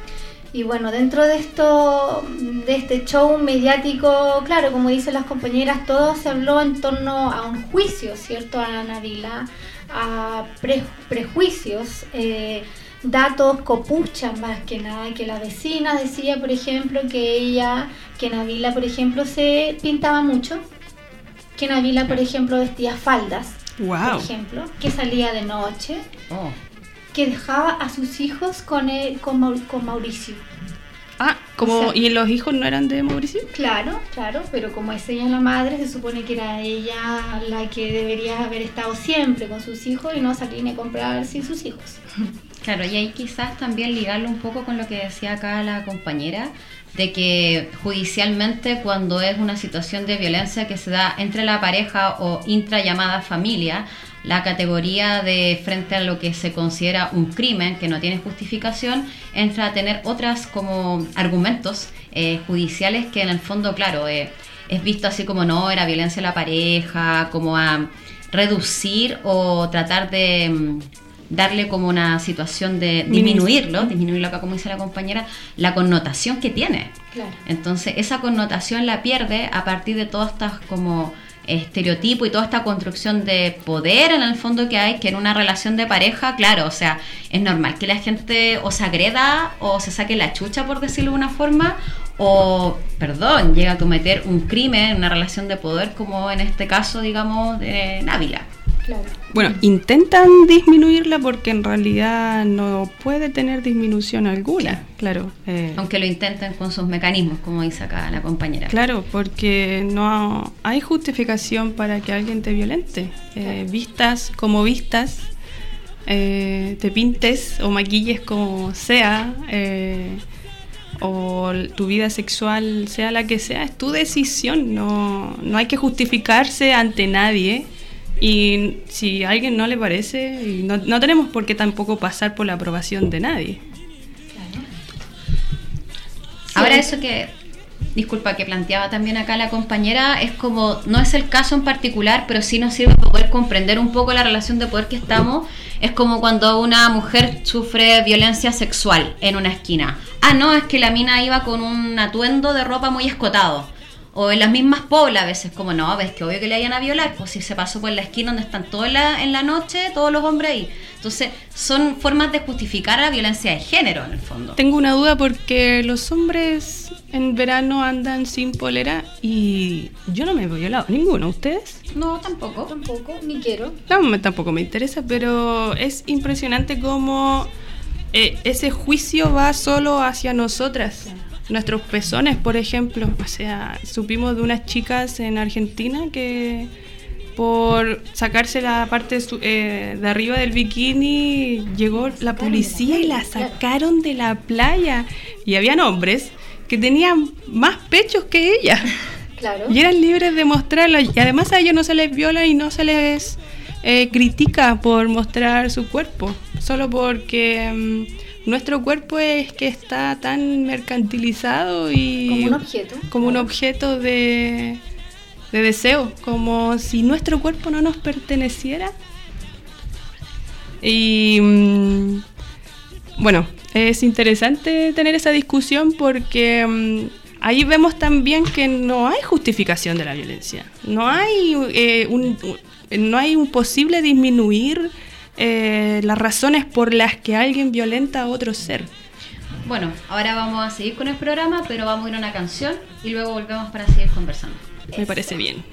S8: Y bueno, dentro de esto, de este show mediático, claro, como dicen las compañeras, todo se habló en torno a un juicio, ¿cierto? A Nabila, a pre- prejuicios, eh, datos, copuchas más que nada, que la vecina decía, por ejemplo, que ella, que Nabila, por ejemplo, se pintaba mucho, que Nabila, por ejemplo, vestía faldas,
S6: wow.
S8: por ejemplo, que salía de noche.
S14: Oh.
S8: Que dejaba a sus hijos con él, con, Mau- con Mauricio.
S6: Ah, como,
S8: O sea,
S6: ¿y los hijos no eran de Mauricio?
S8: Claro, claro, pero como es ella la madre, se supone que era ella la que debería haber estado siempre con sus hijos y no salir ni a comprar sin sus hijos.
S14: Claro, y ahí quizás también ligarlo un poco con lo que decía acá la compañera, de que judicialmente cuando es una situación de violencia que se da entre la pareja o intrallamada familia, la categoría de frente a lo que se considera un crimen que no tiene justificación entra a tener otras como argumentos eh, judiciales que en el fondo, claro, eh, es visto así como no, era violencia a la pareja, como a reducir o tratar de mm, darle como una situación de disminuirlo, disminuirlo acá como dice la compañera, la connotación que tiene.
S8: Claro.
S14: Entonces esa connotación la pierde a partir de todas estas como estereotipo y toda esta construcción de poder en el fondo que hay, que en una relación de pareja, claro, o sea, es normal que la gente o se agreda o se saque la chucha, por decirlo de una forma, o, perdón, llega a cometer un crimen en una relación de poder, como en este caso, digamos, de Nabila.
S8: Claro.
S6: Bueno, intentan disminuirla porque en realidad no puede tener disminución alguna, claro. Eh,
S14: Aunque lo intenten con sus mecanismos, como dice acá la compañera.
S6: Claro, porque no hay justificación para que alguien te violente. Eh, vistas como vistas, eh, te pintes o maquilles como sea, eh, o tu vida sexual sea la que sea, es tu decisión, no, no hay que justificarse ante nadie. Y si a alguien no le parece, y no, no tenemos por qué tampoco pasar por la aprobación de nadie.
S14: Claro. Ahora eso que, disculpa, que planteaba también acá la compañera, es como, no es el caso en particular, pero sí nos sirve para poder comprender un poco la relación de poder que estamos. Es como cuando una mujer sufre violencia sexual en una esquina. Ah, no, es que la mina iba con un atuendo de ropa muy escotado. O en las mismas poblas a veces, como no, ves que obvio que le vayan a violar, pues si se pasó por la esquina donde están todos en la, en la noche, todos los hombres ahí. Entonces, son formas de justificar la violencia de género, en el fondo.
S6: Tengo una duda porque los hombres en verano andan sin polera y yo no me he violado ninguno. ¿Ustedes?
S14: No, tampoco.
S8: Tampoco, ni quiero.
S6: No, me, tampoco me interesa, pero es impresionante cómo eh, ese juicio va solo hacia nosotras. Claro. Nuestros pezones, por ejemplo, o sea, supimos de unas chicas en Argentina que por sacarse la parte eh, de arriba del bikini llegó la policía y la sacaron de la playa y habían hombres que tenían más pechos que ella.
S8: Claro.
S6: Y eran libres de mostrarlo y además a ellos no se les viola y no se les eh, critica por mostrar su cuerpo, solo porque um, nuestro cuerpo es que está tan mercantilizado y
S8: como un objeto,
S6: como un objeto de, de deseo, como si nuestro cuerpo no nos perteneciera. Y um, bueno, es interesante tener esa discusión porque um, ahí vemos también que no hay justificación de la violencia, no hay eh, un, un, no hay un posible disminuir Eh, las razones por las que alguien violenta a otro ser.
S14: Bueno, ahora vamos a seguir con el programa, pero vamos a ir a una canción y luego volvemos para seguir conversando.
S6: Me parece bien.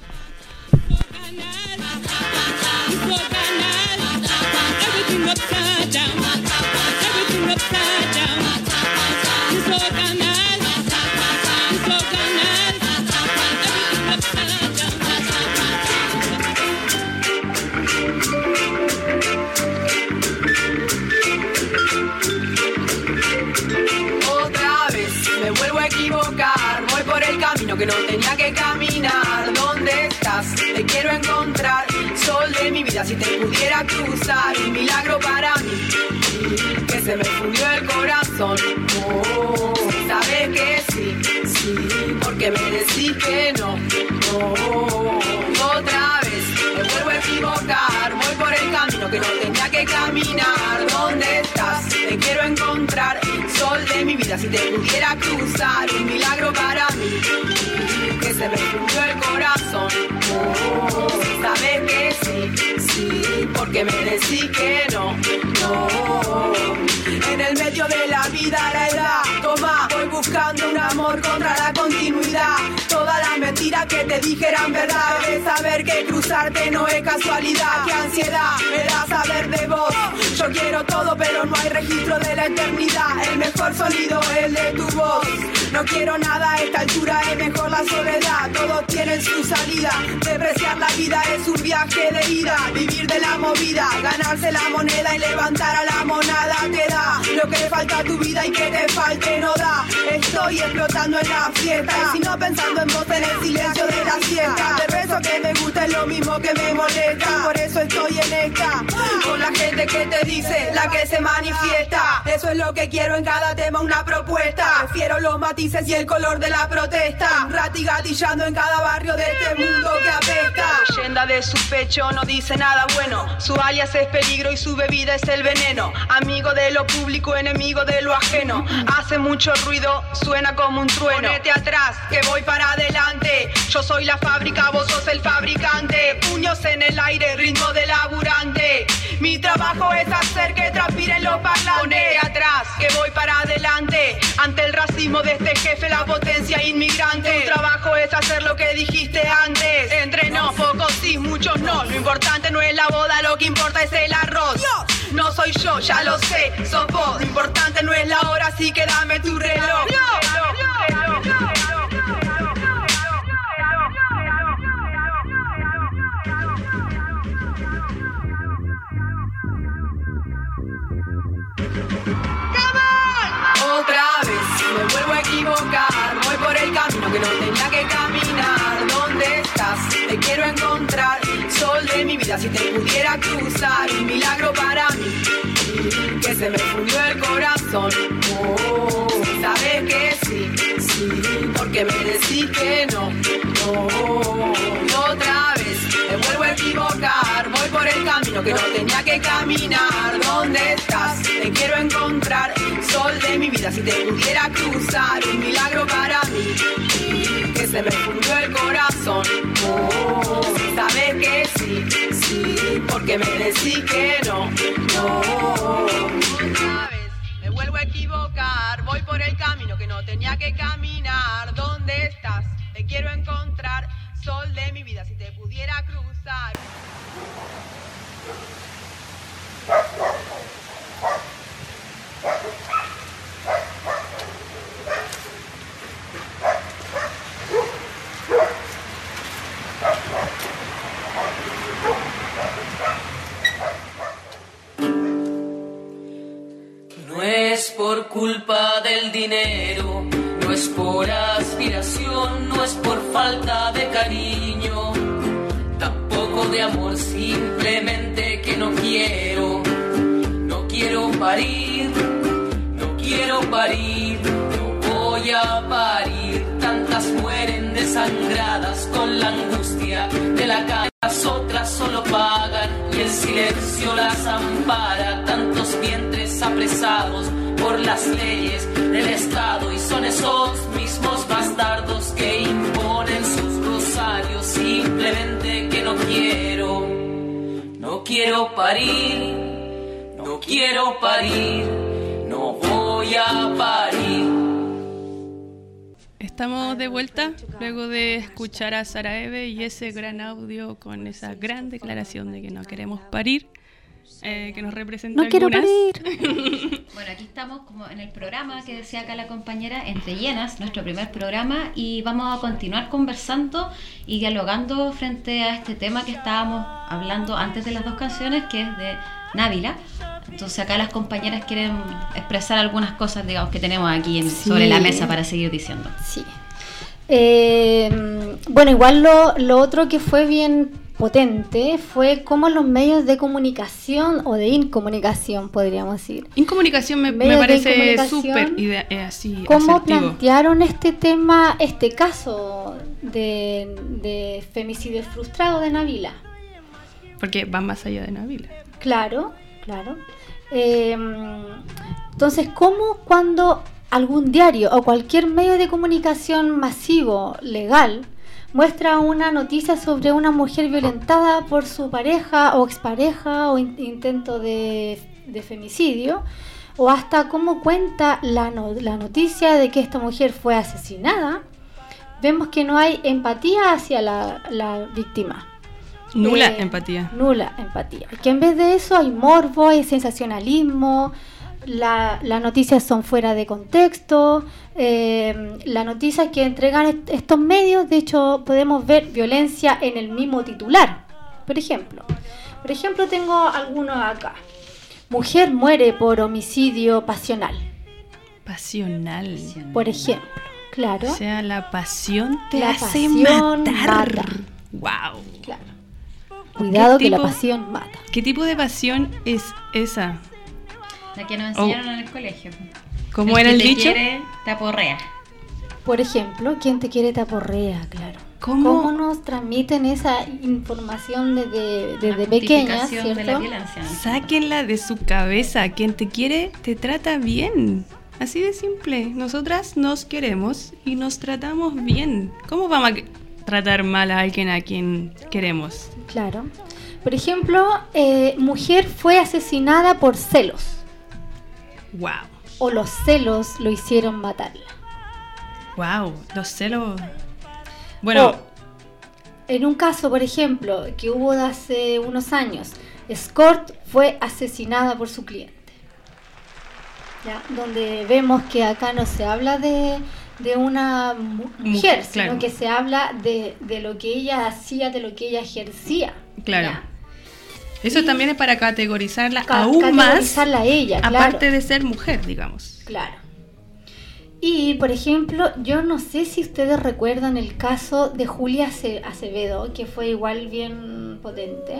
S15: Que no tenía que caminar. ¿Dónde estás? Te quiero encontrar. Sol de mi vida, si te pudiera cruzar. Un milagro para mí, que se me fundió el corazón. Oh, sabes que sí, sí. decís que no, no. Otra vez me vuelvo a equivocar, voy por el camino que no tenía que caminar. ¿Dónde estás? Te quiero encontrar, sol de mi vida, si te pudiera cruzar, un milagro para mí, que se me fundió el corazón. Oh, sabes que sí, sí, porque me decís que no, no. En el medio de la vida, la edad, toma, voy buscando un amor contra la continuidad. Todas las mentiras que te dije eran verdad. Debes saber que cruzarte no es casualidad. Qué ansiedad me da saber de vos. Yo quiero todo, pero no hay registro de la eternidad. El mejor sonido es el de tu voz. No quiero nada a esta altura, es mejor la soledad. Todos tienen su salida. Depreciar la vida es un viaje de ida. Vivir de la movida, ganarse la moneda y levantar a la monada te da. Lo que falta a tu vida y que te falte no da. Estoy explotando en la fiesta, y si no pensando en vos en el silencio de la siesta. De beso que me gusta es lo mismo que me molesta. Por eso estoy en esta, con la gente que te dice, la que se manifiesta. Eso es lo que quiero en cada tema, una propuesta. Prefiero los matices y el color de la protesta. Ratigatillando en cada barrio de este mundo que apesta. La leyenda de su pecho no dice nada bueno. Su alias es peligro y su bebida es el veneno. Amigo de lo público, enemigo de lo ajeno. Hace mucho ruido, suena como un trueno. Ponete atrás, que voy para adelante. Yo soy la fábrica, vos sos el fabricante. Puños en el aire, ritmo de laburante. Mi trabajo es hacer que transpiren los parlantes. Ponete atrás, que voy para adelante. Ante el racismo de este jefe, la potencia inmigrante. Tu trabajo es hacer lo que dijiste antes. Entre nos, pocos sí, muchos no. Lo importante no es la boda, lo que importa es el arroz. No soy yo, ya lo sé, sos vos. Lo importante no es la hora, así que dame tu reloj. Otra vez me vuelvo a equivocar, voy por el camino que no tenía que caminar. ¿Dónde estás? Te quiero encontrar, sol de mi vida, si te pudiera cruzar, un milagro para mí, que se me fundió el corazón. Oh, sabes que sí, sí, porque me decís que no, no. Otra vez me vuelvo a equivocar, voy por el camino que no tenía que caminar. ¿Dónde estás? Te quiero encontrar, sol de mi vida, si te pudiera cruzar, un milagro para mí, que se me fundió el corazón. Oh, sabes que sí, sí, porque me decís que no, no. Otra vez me vuelvo a equivocar, voy por el camino que no tenía que caminar. ¿Dónde estás? Te quiero encontrar, sol de mi vida, si te pudiera cruzar.
S13: No es por culpa del dinero, no es por aspiración, no es por falta de cariño, tampoco de amor, simplemente que no quiero, no quiero parir, no quiero parir, no voy a parir. Tantas mueren desangradas con la angustia de la calle, las otras solo pagan y el silencio las ampara. Tantos vientres apresados por las leyes del Estado, y son esos mismos bastardos que imponen sus rosarios. Simplemente que no quiero, no quiero parir, no quiero parir, no voy a parir.
S6: Estamos de vuelta luego de escuchar a Sara Eve y ese gran audio con esa gran declaración de que no queremos parir, eh, que nos representa
S5: no quiero
S6: algunas.
S5: parir.
S14: Bueno, aquí estamos como en el programa que decía acá la compañera, Entre Llenas, nuestro primer programa, y vamos a continuar conversando y dialogando frente a este tema que estábamos hablando antes de las dos canciones, que es de Návila. Entonces acá las compañeras quieren expresar algunas cosas, digamos, que tenemos aquí en,
S5: Sí.
S14: sobre la mesa para seguir diciendo.
S5: Sí. Eh, bueno, igual lo, lo otro que fue bien potente fue cómo los medios de comunicación o de incomunicación, podríamos decir.
S6: Incomunicación me, me parece súper eh, así
S5: cómo
S6: asertivo.
S5: Plantearon este tema, este caso de, de femicidio frustrado de Nabila.
S6: Porque va más allá de Nabila.
S5: Claro, claro. Eh, entonces, ¿cómo cuando algún diario o cualquier medio de comunicación masivo, legal, muestra una noticia sobre una mujer violentada por su pareja o expareja o in- intento de, de femicidio, o hasta cómo cuenta la, no, la noticia de que esta mujer fue asesinada, vemos que no hay empatía hacia la, la víctima.
S6: Nula
S5: Eh,
S6: empatía.
S5: Nula empatía. Que en vez de eso hay morbo, hay sensacionalismo, la, las noticias son fuera de contexto, eh, las noticias que entregan est- estos medios, de hecho podemos ver violencia en el mismo titular. Por ejemplo, por ejemplo tengo algunos acá. Mujer muere por homicidio pasional.
S6: Pasional.
S5: Por ejemplo, claro.
S6: O sea, la pasión te
S5: La
S6: hace
S5: pasión
S6: matar.
S5: mata.
S6: Wow.
S5: Claro. Cuidado
S6: ¿Qué
S5: que la
S6: tipo-
S5: pasión mata.
S6: ¿Qué tipo de pasión es esa?
S14: La que nos enseñaron en el colegio.
S6: ¿Cómo
S14: El
S6: era
S14: que
S6: el
S14: te
S6: dicho?
S14: quiere, te aporrea.
S5: Por ejemplo, quien te quiere te aporrea, claro.
S6: ¿Cómo?
S5: nos transmiten esa información desde, desde
S14: La
S5: pequeñas,
S14: justificación de la
S5: cierto?
S14: violencia.
S6: Sáquenla de su cabeza. Quien te quiere, te trata bien. Así de simple. Nosotras nos queremos y nos tratamos bien. ¿Cómo vamos a que- tratar mal a alguien a quien queremos?
S5: Claro. Por ejemplo, eh, mujer fue asesinada por celos.
S6: Wow.
S5: O los celos lo hicieron matarla.
S6: Wow. Los celos. Bueno,
S5: O, en un caso, por ejemplo, que hubo de hace unos años, Escort fue asesinada por su cliente. ¿Ya? Donde vemos que acá no se habla de, de una mu- mujer, sino
S6: claro.
S5: que se habla de, de lo que ella hacía, de lo que ella ejercía.
S6: claro.
S5: ¿Ya?
S6: Eso
S5: Y-
S6: también es para categorizarla
S5: Ca-
S6: aún más.
S5: categorizarla a ella, claro.
S6: Aparte de ser mujer, digamos.
S5: Claro. Y, por ejemplo, yo no sé si ustedes recuerdan el caso de Julia Ace- Acevedo, que fue igual bien potente.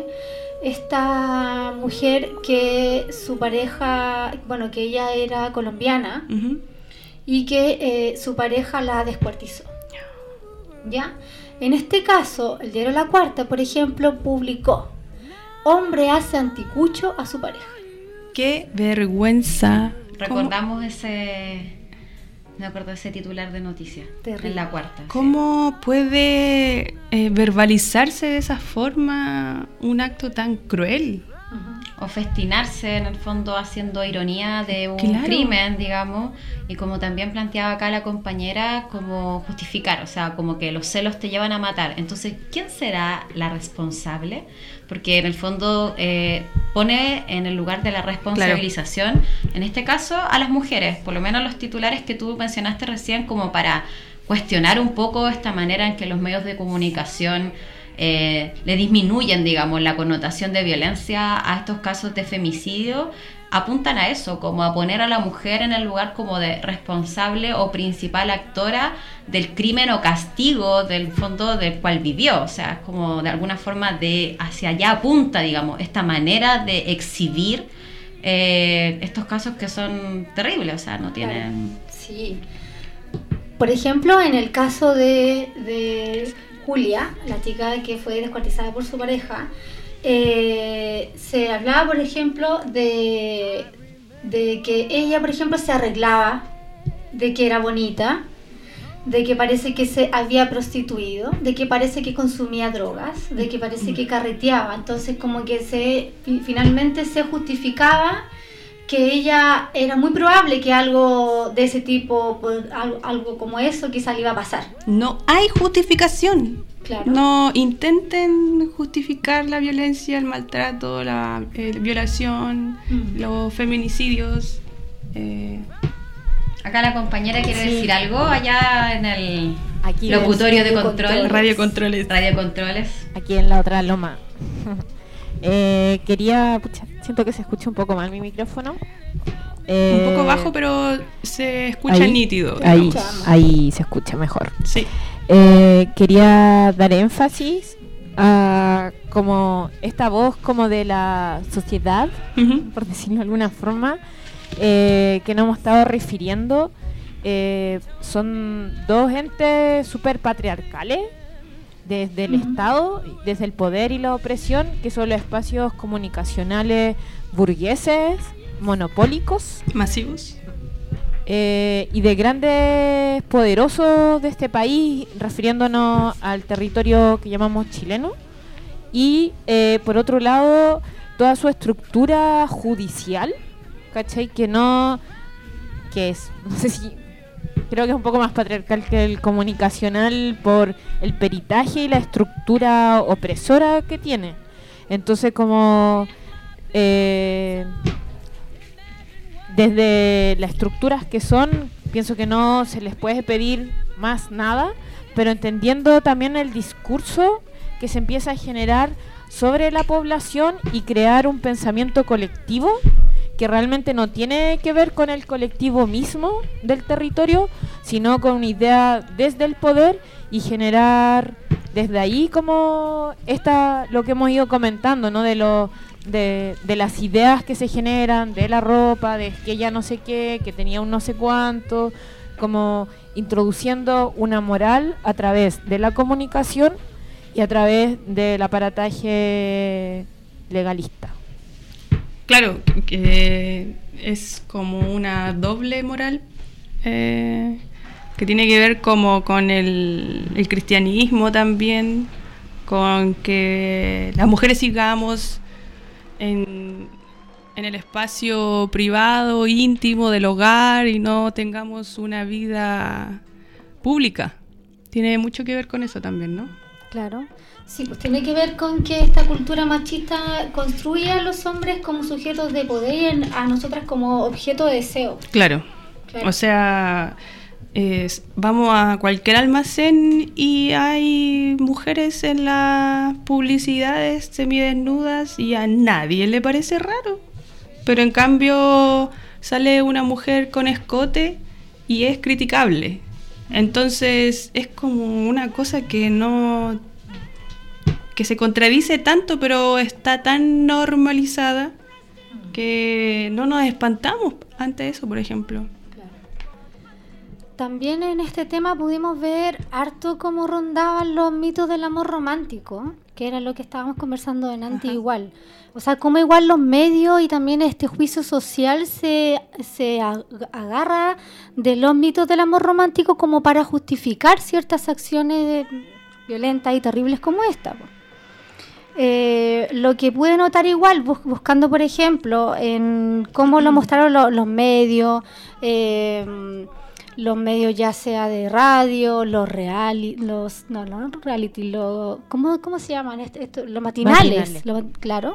S5: Esta mujer que su pareja, bueno, que ella era colombiana
S6: Ujú.
S5: y que eh, su pareja la descuartizó. ¿Ya? En este caso, el diario La Cuarta, por ejemplo, publicó: hombre hace anticucho a su pareja.
S6: Qué vergüenza. ¿Cómo-
S14: Recordamos ese. Me acuerdo de ese titular de noticias.
S5: Terrible.
S14: En La Cuarta.
S6: ¿Cómo puede eh, verbalizarse de esa forma un acto tan cruel?
S14: O festinarse en el fondo haciendo ironía de un
S6: Claro.
S14: crimen, digamos, y como también planteaba acá la compañera, como justificar, o sea, como que los celos te llevan a matar. Entonces, ¿quién será la responsable? Porque en el fondo eh, pone en el lugar de la responsabilización, en este caso, a las mujeres, por lo menos los titulares que tú mencionaste recién, como para cuestionar un poco esta manera en que los medios de comunicación Eh, le disminuyen, digamos, la connotación de violencia a estos casos de femicidio, apuntan a eso, como a poner a la mujer en el lugar como de responsable o principal actora del crimen o castigo del fondo del cual vivió. O sea, es como de alguna forma de hacia allá apunta, digamos, esta manera de exhibir eh, estos casos que son terribles, o sea, no tienen...
S5: Sí. Por ejemplo, en el caso de, de Julia, la chica que fue descuartizada por su pareja, eh, se hablaba, por ejemplo, de, de que ella, por ejemplo, se arreglaba, de que era bonita, de que parece que se había prostituido, de que parece que consumía drogas, de que parece que carreteaba. Entonces, como que se fi- finalmente se justificaba que ella era muy probable que algo de ese tipo, pues, algo, algo como eso, quizá le iba a pasar.
S6: No hay justificación.
S5: Claro.
S6: No intenten justificar la violencia, el maltrato, la eh, violación,
S5: Mm.
S6: los feminicidios. eh,
S14: Acá la compañera quiere
S7: Sí.
S14: decir algo allá en el
S7: Aquí
S14: locutorio de
S7: Radio
S14: control.
S7: Controles.
S6: Radio Controles.
S14: Radio Controles.
S7: Aquí en la otra loma. Eh, quería, pucha, siento que se escucha un poco mal mi micrófono. Eh,
S6: Un poco bajo, pero se escucha
S7: ahí,
S6: nítido.
S7: Ahí,
S6: digamos.
S7: ahí se escucha mejor.
S6: Sí.
S7: Eh, quería dar énfasis a como esta voz como de la sociedad, uh-huh. por decirlo de alguna forma, eh, que nos hemos estado refiriendo. Eh, son dos entes súper patriarcales desde el uh-huh. Estado, desde el poder y la opresión, que son los espacios comunicacionales burgueses, monopólicos,
S6: masivos,
S7: eh, y de grandes poderosos de este país, refiriéndonos al territorio que llamamos chileno, y eh, por otro lado toda su estructura judicial, ¿cachai? Que no, que es, no sé si, creo que es un poco más patriarcal que el comunicacional por el peritaje y la estructura opresora que tiene. Entonces, como eh, desde las estructuras que son, pienso que no se les puede pedir más nada, pero entendiendo también el discurso que se empieza a generar sobre la población y crear un pensamiento colectivo que realmente no tiene que ver con el colectivo mismo del territorio, sino con una idea desde el poder y generar desde ahí como esta, lo que hemos ido comentando, ¿no? De lo de, de las ideas que se generan, de la ropa, de que ella no sé qué, que tenía un no sé cuánto, como introduciendo una moral a través de la comunicación y a través del aparataje legalista.
S6: Claro, que es como una doble moral eh, que tiene que ver como con el, el cristianismo también, con que las mujeres sigamos en, en el espacio privado, íntimo del hogar y no tengamos una vida pública. Tiene mucho que ver con eso también, ¿no?
S8: Claro. Sí, pues tiene que ver con que esta cultura machista construye a los hombres como sujetos de poder y en, a nosotras como objeto de deseo.
S6: Claro, claro. O sea, eh, vamos a cualquier almacén y hay mujeres en las publicidades semidesnudas y a nadie le parece raro. Pero en cambio sale una mujer con escote y es criticable. Entonces es como una cosa que no... que se contradice tanto, pero está tan normalizada que no nos espantamos ante eso, por ejemplo.
S8: Claro. También en este tema pudimos ver harto cómo rondaban los mitos del amor romántico, que era lo que estábamos conversando delante. Ajá. Igual. O sea, cómo igual los medios y también este juicio social se, se agarra de los mitos del amor romántico como para justificar ciertas acciones violentas y terribles como esta. Eh, lo que pude notar igual, bus- buscando por ejemplo en cómo lo mostraron lo, los medios, eh, los medios ya sea de radio, los reality, los no, no reality, lo, ¿cómo, cómo se llaman? Esto, esto, los matinales, matinales. Lo, claro.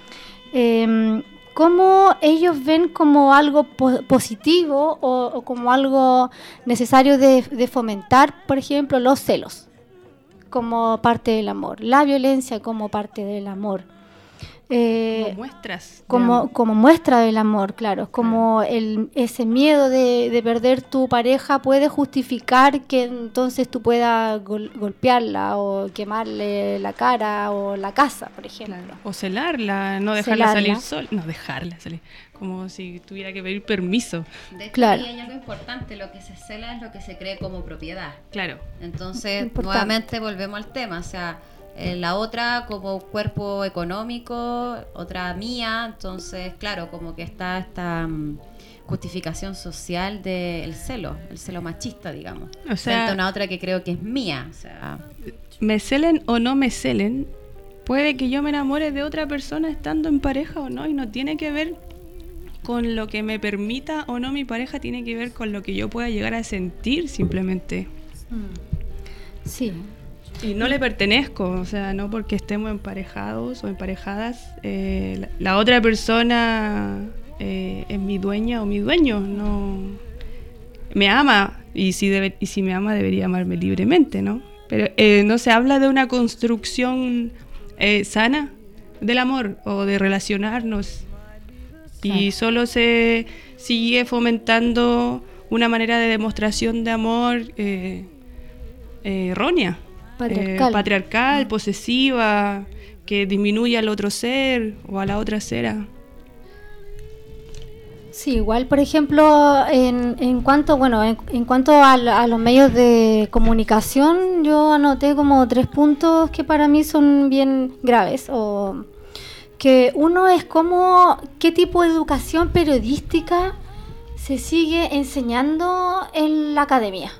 S8: Eh, cómo ellos ven como algo po- positivo o, o como algo necesario de, de fomentar, por ejemplo, los celos como parte del amor, la violencia como parte del amor. Eh,
S6: como muestras.
S8: Como, como muestra del amor, claro. Como el, ese miedo de, de perder tu pareja puede justificar que entonces tú puedas gol, golpearla o quemarle la cara o la casa, por ejemplo.
S6: Claro. O celarla, no dejarla
S8: celarla.
S6: salir sola. No, dejarla salir. Como si tuviera que pedir permiso.
S14: De hecho,
S8: claro.
S14: ahí hay algo importante, lo que se cela es lo que se cree como propiedad.
S6: Claro.
S14: Entonces,
S8: importante.
S14: nuevamente volvemos al tema, o sea, eh, la otra como cuerpo económico, otra mía, entonces, claro, como que está esta um, justificación social del celo, el celo machista, digamos,
S6: o sea,
S14: frente a una otra que creo que es mía, o sea...
S6: Me celen o no me celen, puede que yo me enamore de otra persona estando en pareja o no, y no tiene que ver con lo que me permita o no mi pareja, tiene que ver con lo que yo pueda llegar a sentir simplemente.
S8: Sí.
S6: Y no le pertenezco, o sea, no porque estemos emparejados o emparejadas, eh, la, la otra persona eh, es mi dueña o mi dueño, no me ama, y si, debe, y si me ama debería amarme libremente, ¿no? Pero eh, no se habla de una construcción eh, sana del amor o de relacionarnos. Y solo se sigue fomentando una manera de demostración de amor eh, eh, errónea.
S5: Patriarcal.
S6: eh, patriarcal, posesiva, que disminuye al otro ser o a la otra sera.
S5: Sí, igual, por ejemplo, en, en cuanto, bueno, en, en cuanto a, a los medios de comunicación, yo anoté como tres puntos que para mí son bien graves. O que uno es como qué tipo de educación periodística se sigue enseñando en la academia.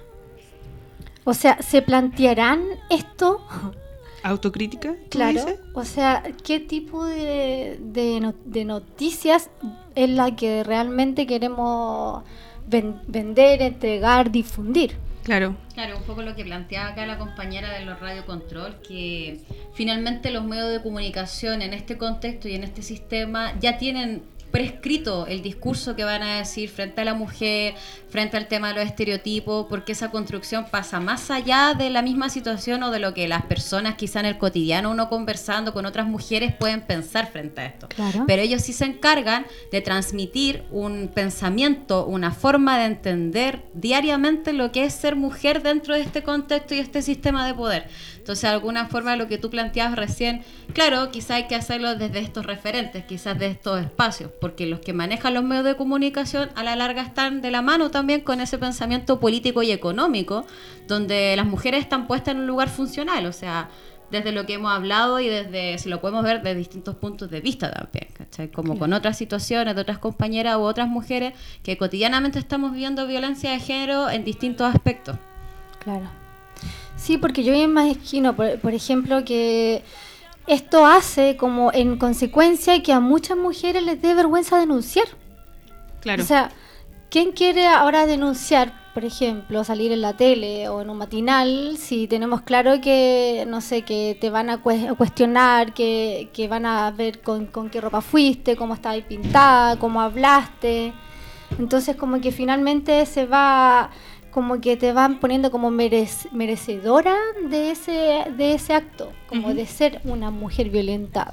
S5: O sea, ¿se plantearán esto?
S6: ¿Autocrítica?
S5: Claro,
S6: dices?
S5: o sea, ¿qué tipo de, de, no, de noticias es la que realmente queremos ven, vender, entregar, difundir?
S6: Claro.
S14: Claro, un poco lo que planteaba acá la compañera de los radiocontrol, que finalmente los medios de comunicación en este contexto y en este sistema ya tienen prescrito el discurso que van a decir frente a la mujer, frente al tema de los estereotipos, porque esa construcción pasa más allá de la misma situación o de lo que las personas quizá en el cotidiano, uno conversando con otras mujeres, pueden pensar frente a esto.
S5: Claro.
S14: Pero ellos sí se encargan de transmitir un pensamiento, una forma de entender diariamente lo que es ser mujer dentro de este contexto y este sistema de poder. Entonces, de alguna forma, lo que tú planteabas recién, claro, quizás hay que hacerlo desde estos referentes, quizás de estos espacios, porque los que manejan los medios de comunicación a la larga están de la mano también con ese pensamiento político y económico, donde las mujeres están puestas en un lugar funcional, o sea, desde lo que hemos hablado y desde, si lo podemos ver, de distintos puntos de vista también, ¿cachai? Como con otras situaciones de otras compañeras u otras mujeres que cotidianamente estamos viviendo violencia de género en distintos aspectos.
S5: Claro. Sí, porque yo me imagino, por, por ejemplo, que esto hace como en consecuencia que a muchas mujeres les dé vergüenza denunciar.
S6: Claro.
S5: O sea, ¿quién quiere ahora denunciar, por ejemplo, salir en la tele o en un matinal si tenemos claro que, no sé, que te van a cu- cuestionar, que, que van a ver con, con qué ropa fuiste, cómo estabas pintada, cómo hablaste? Entonces como que finalmente se va... como que te van poniendo como merec- merecedora de ese de ese acto, como uh-huh. de ser una mujer violentada.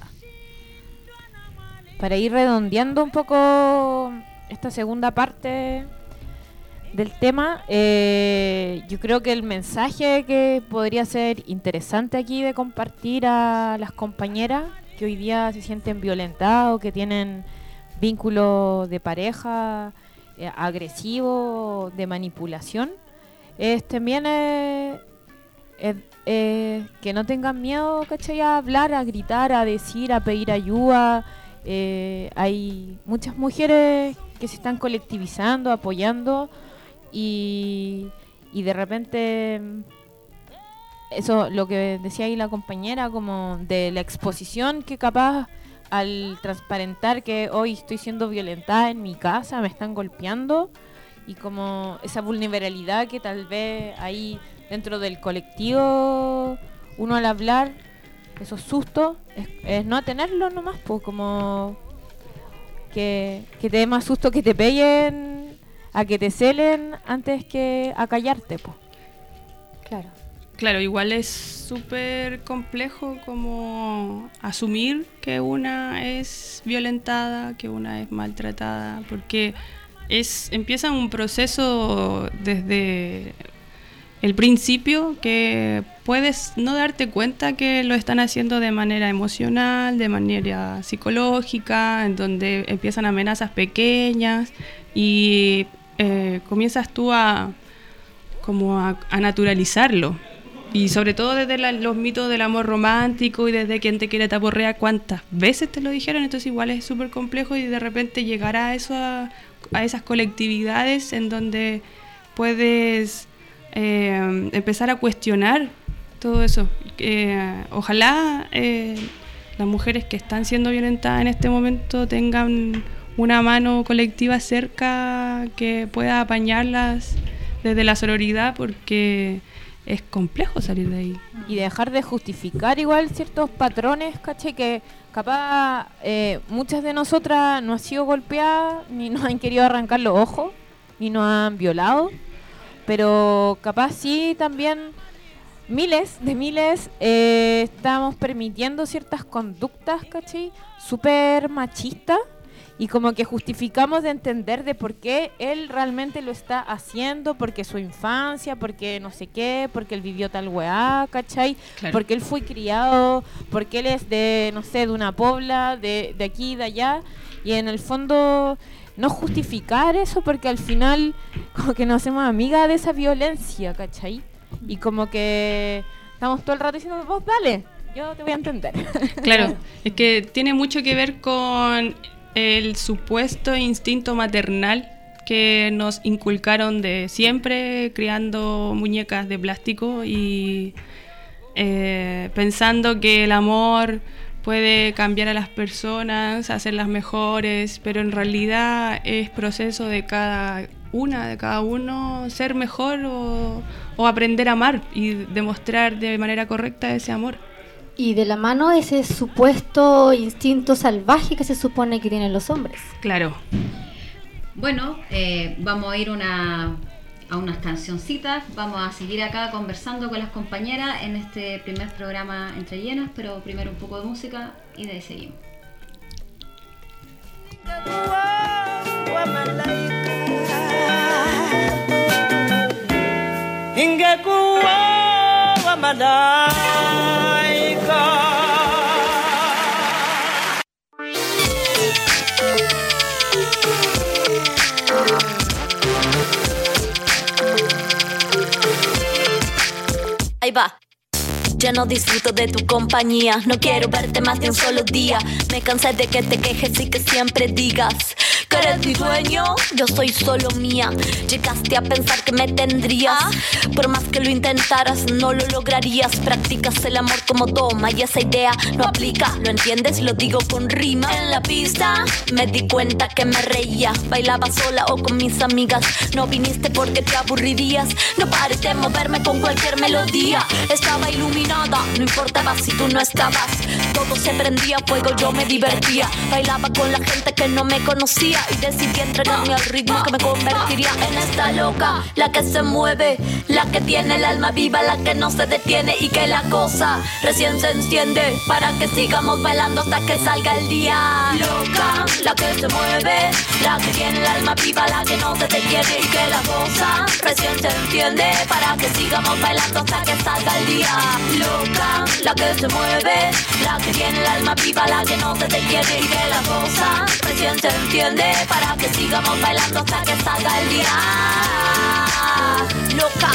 S7: Para ir redondeando un poco esta segunda parte del tema, eh, yo creo que el mensaje que podría ser interesante aquí de compartir a las compañeras que hoy día se sienten violentadas o que tienen vínculos de pareja Eh, agresivo, de manipulación, es también eh, eh, eh, que no tengan miedo, ¿cachai? A hablar, a gritar, a decir, a pedir ayuda. Eh, hay muchas mujeres que se están colectivizando, apoyando y, y de repente eso, lo que decía ahí la compañera, como de la exposición que capaz al transparentar que hoy estoy siendo violentada en mi casa, me están golpeando, y como esa vulnerabilidad que tal vez ahí dentro del colectivo uno al hablar, esos sustos, es, es no tenerlos nomás, pues como que, que te dé más susto que te peguen a que te celen antes que a callarte, pues.
S5: Claro.
S6: Claro, igual es súper complejo como asumir que una es violentada, que una es maltratada, porque es empieza un proceso desde el principio que puedes no darte cuenta que lo están haciendo de manera emocional, de manera psicológica, en donde empiezan amenazas pequeñas y eh, comienzas tú a como a, a naturalizarlo. Y sobre todo desde la, los mitos del amor romántico y desde quien te quiere te aporrea, cuántas veces te lo dijeron, entonces igual es súper complejo y de repente llegar a, eso, a, a esas colectividades en donde puedes eh, empezar a cuestionar todo eso. Eh, ojalá eh, las mujeres que están siendo violentadas en este momento tengan una mano colectiva cerca que pueda apañarlas desde la sororidad, porque es complejo salir de ahí.
S7: Y dejar de justificar igual ciertos patrones, ¿cachai? Que capaz eh, muchas de nosotras no han sido golpeadas, ni nos han querido arrancar los ojos, ni nos han violado, pero capaz sí también miles de miles eh, estamos permitiendo ciertas conductas, ¿cachai? Súper machistas, y como que justificamos de entender de por qué él realmente lo está haciendo, porque su infancia, porque no sé qué, porque él vivió tal weá, ¿cachai? Claro. Porque él fue criado, porque él es de, no sé, de una pobla, de, de aquí, de allá, y en el fondo no justificar eso, porque al final como que nos hacemos amigas de esa violencia, ¿cachai? Y como que estamos todo el rato diciendo, vos dale, yo te voy a entender.
S6: Claro, es que tiene mucho que ver con el supuesto instinto maternal que nos inculcaron de siempre, criando muñecas de plástico y eh, pensando que el amor puede cambiar a las personas, hacerlas mejores, pero en realidad es proceso de cada una, de cada uno, ser mejor o, o aprender a amar y demostrar de manera correcta ese amor.
S5: Y de la mano ese supuesto instinto salvaje que se supone que tienen los hombres.
S6: Claro.
S14: Bueno, eh, vamos a ir una, a unas cancioncitas. Vamos a seguir acá conversando con las compañeras en este primer programa Entre Llenas, pero primero un poco de música y de ahí seguimos.
S16: Ahí va. Ya no disfruto de tu compañía, no quiero verte más de un solo día. Me cansé de que te quejes y que siempre digas que eres mi dueño, yo soy solo mía. Llegaste a pensar que me tendrías, por más que lo intentaras no lo lograrías. Practicas el amor como toma y esa idea no aplica, ¿lo entiendes? Lo digo con rima. En la pista me di cuenta que me reía, bailaba sola o con mis amigas. No viniste porque te aburrirías, no pares de moverme con cualquier melodía. Estaba iluminada, no importaba si tú no estabas. Todo se prendía fuego, yo me divertía. Bailaba con la gente que no me conocía y decidí entregarme al ritmo que me convertiría en esta loca, la que se mueve, la que tiene el alma viva, la que no se detiene y que la cosa recién se enciende para que sigamos bailando hasta que salga el día. Loca, la que se mueve, la que tiene el alma viva, la que no se detiene y que la cosa recién se enciende para que sigamos bailando hasta que salga el día. Loca, la que se mueve, la que tiene el alma viva, la que no se detiene y que la cosa recién se enciende para que sigamos bailando hasta que salga el día. Loca.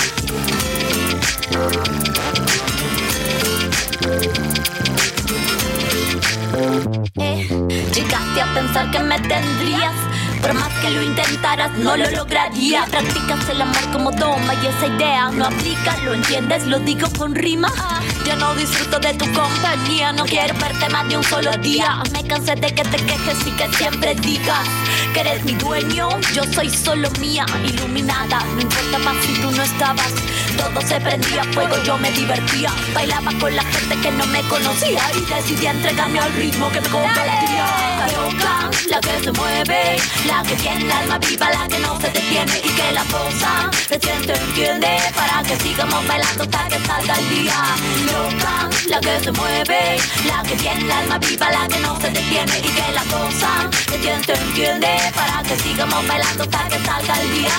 S16: Eh, llegaste a pensar que me tendrías, por más que lo intentaras no lo lograría. Practicas el amor como toma y esa idea no aplica, ¿lo entiendes? Lo digo con rima. Ya no disfruto de tu compañía, no quiero verte más de un solo día. Me cansé de que te quejes y que siempre digas que eres mi dueño, yo soy solo mía, iluminada, no importa más si tú no estabas. Todo se prendía fuego, yo me divertía, bailaba con la gente que no me conocía y decidí entregarme al ritmo que me convertía. Loca, la que se mueve, la que tiene el alma viva, la que no se detiene y que la cosa recién se entiende para que sigamos bailando hasta que salga el día. Loca, la que se mueve, la que tiene el alma viva, la que no se detiene y que la cosa recién se entiende para que sigamos bailando hasta que salga el día.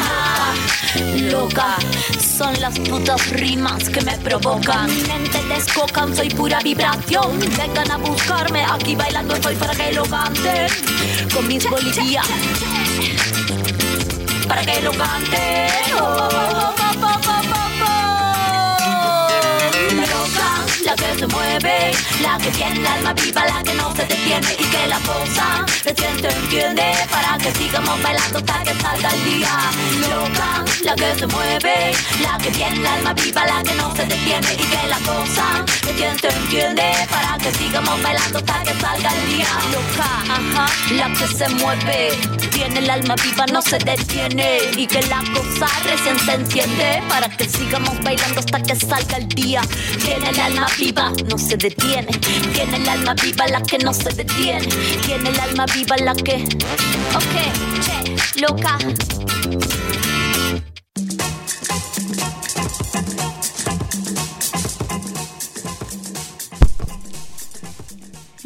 S16: Loca, son las putas rimas que me provocan. Mi mente descocan, soy pura vibración. Vengan a buscarme, aquí bailando estoy para que lo canten con mis bolivias, para que lo canten. Oh, oh, oh, oh, oh, oh, oh. Loca, la que se mueve, la que tiene el alma viva, la que no se detiene y que la cosa recién se entiende para que sigamos bailando hasta que salga el día. Loca, la que se mueve, la que tiene el alma viva, la que no se detiene y que la cosa recién se entiende para que sigamos bailando hasta que salga el día. Loca, ajá, la que se mueve, tiene el alma viva, no se detiene y que la cosa recién se enciende para que sigamos bailando hasta que salga el día. Tiene el alma viva, no se detiene. Tiene el alma viva, la que no se detiene. Tiene el alma viva, la que... Ok, che, loca.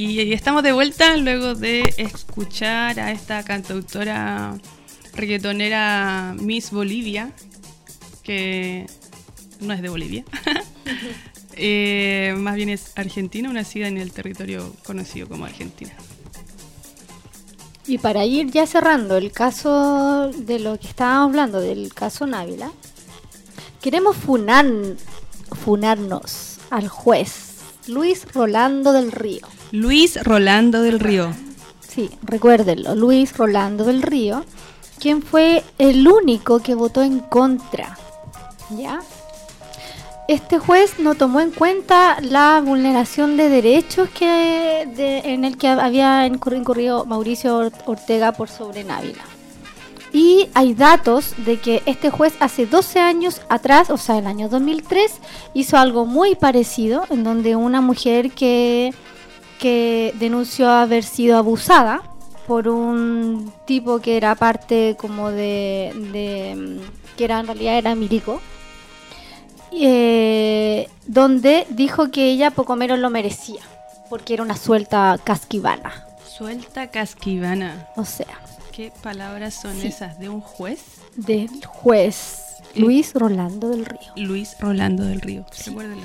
S6: Y, y estamos de vuelta luego de escuchar a esta cantautora reggaetonera Miss Bolivia, que no es de Bolivia, eh, más bien es argentina, nacida en el territorio conocido como Argentina.
S5: Y para ir ya cerrando el caso de lo que estábamos hablando, del caso Návila, queremos funar, funarnos al juez Luis Rolando del Río.
S6: Luis Rolando del Río.
S5: Sí, recuérdenlo, Luis Rolando del Río, quien fue el único que votó en contra, ¿ya? Este juez no tomó en cuenta la vulneración de derechos que de, en el que había incurrido Mauricio Ortega por sobre Návila. Y hay datos de que este juez hace doce años atrás, o sea, en el año dos mil tres, hizo algo muy parecido, en donde una mujer que, que denunció haber sido abusada por un tipo que era parte como de, de que era en realidad era milico, eh, donde dijo que ella poco menos lo merecía, porque era una suelta casquivana.
S6: Suelta casquivana.
S5: O sea,
S6: ¿qué palabras son
S5: sí.
S6: esas? ¿De un juez?
S5: Del juez Luis Rolando del Río.
S6: Luis Rolando del Río,
S5: sí.
S6: Recuérdelo.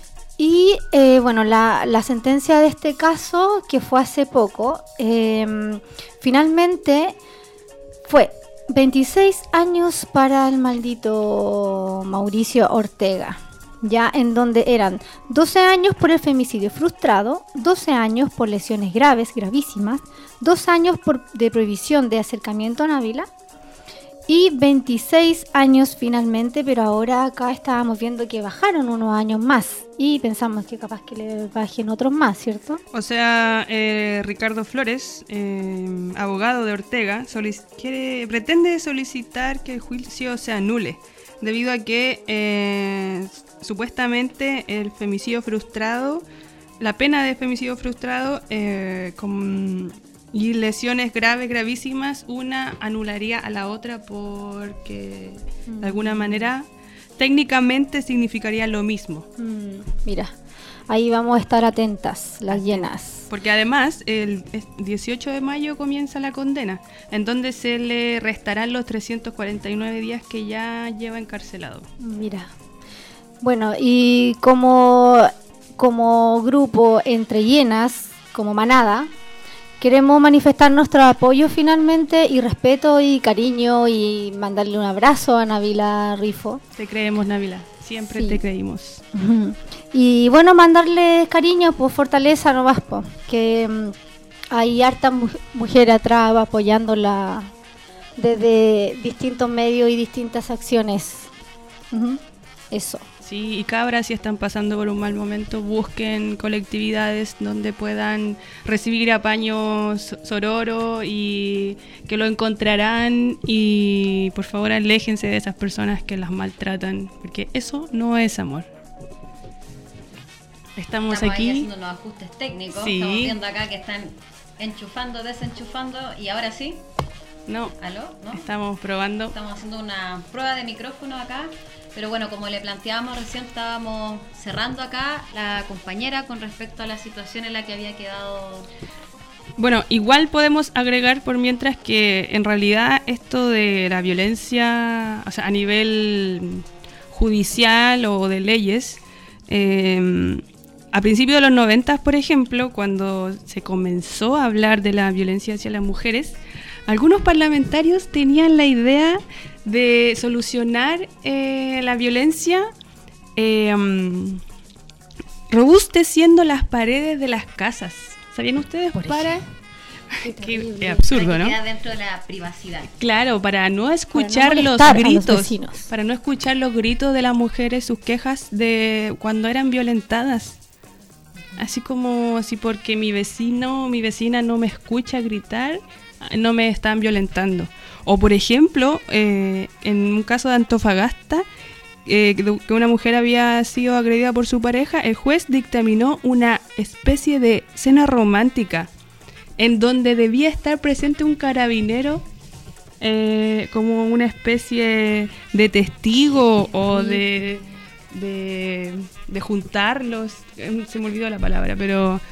S5: Y eh, bueno, la, la sentencia de este caso, que fue hace poco, eh, finalmente fue veintiséis años para el maldito Mauricio Ortega, ya en donde eran doce años por el femicidio frustrado, doce años por lesiones graves, gravísimas, dos años por, de prohibición de acercamiento a Návila y veintiséis años finalmente, pero ahora acá estábamos viendo que bajaron unos años más y pensamos que capaz que le bajen otros más, ¿cierto?
S6: O sea, eh, Ricardo Flores, eh, abogado de Ortega, solic- quiere, pretende solicitar que el juicio se anule debido a que eh, supuestamente el femicidio frustrado, la pena de femicidio frustrado eh, con, y lesiones graves, gravísimas, una anularía a la otra porque mm. de alguna manera técnicamente significaría lo mismo.
S5: Mm, mira, ahí vamos a estar atentas, las llenas.
S6: Porque además el dieciocho de mayo comienza la condena, en donde se le restarán los trescientos cuarenta y nueve días que ya lleva encarcelado.
S5: Mira, bueno, y como, como grupo Entre Llenas, como manada, queremos manifestar nuestro apoyo finalmente y respeto y cariño y mandarle un abrazo a Návila Rifo.
S6: Te creemos, Návila, siempre sí. Te creímos.
S5: Uh-huh. Y bueno, mandarle cariño, pues fortaleza nomás, pues, que um, hay harta mu- mujer atrás apoyándola desde distintos medios y distintas acciones. Uh-huh. Eso.
S6: Sí, y cabras, si están pasando por un mal momento, busquen colectividades donde puedan recibir apaños sororo y que lo encontrarán, y por favor aléjense de esas personas que las maltratan, porque eso no es amor. Estamos,
S14: estamos
S6: aquí
S14: ahí haciendo unos ajustes técnicos,
S6: sí.
S14: Estamos viendo acá que están enchufando, desenchufando, y ahora sí.
S6: No,
S14: ¿Aló? ¿No?
S6: Estamos probando.
S14: Estamos haciendo una prueba de micrófono acá. Pero bueno, como le planteábamos recién, estábamos cerrando acá la compañera con respecto a la situación en la que había quedado.
S6: Bueno, igual podemos agregar por mientras que en realidad esto de la violencia, o sea, a nivel judicial o de leyes, eh, a principios de los noventas, por ejemplo, cuando se comenzó a hablar de la violencia hacia las mujeres, algunos parlamentarios tenían la idea de solucionar eh, la violencia eh, um, robusteciendo las paredes de las casas. ¿Sabían ustedes?
S14: Por
S6: para
S14: Qué,
S6: Qué, qué absurdo,
S14: para que
S6: ¿no?
S14: queda dentro de la privacidad.
S6: Claro, para no escuchar
S5: para no
S6: los gritos,
S5: los
S6: para no escuchar los gritos de las mujeres, sus quejas de cuando eran violentadas. Así como así porque mi vecino o mi vecina no me escucha gritar, no me están violentando. O por ejemplo, eh, en un caso de Antofagasta, eh, que una mujer había sido agredida por su pareja, el juez dictaminó una especie de cena romántica en donde debía estar presente un carabinero eh, como una especie de testigo o de, de, de juntarlos, se me olvidó la palabra, pero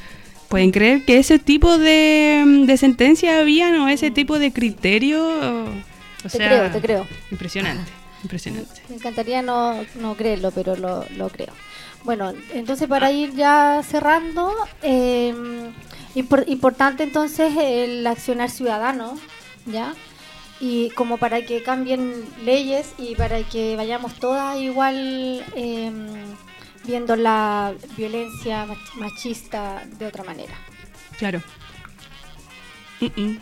S6: ¿Pueden creer que ese tipo de, de sentencia había, o ese tipo de criterio? O, o
S5: te
S6: sea,
S5: creo, te creo.
S6: Impresionante, impresionante.
S5: Me encantaría no, no creerlo, pero lo, lo creo. Bueno, entonces para ir ya cerrando, eh, impor- importante entonces el accionar ciudadano, ¿ya? Y como para que cambien leyes y para que vayamos todas igual eh, viendo la violencia mach- machista de otra manera.
S6: Claro. Mm-mm.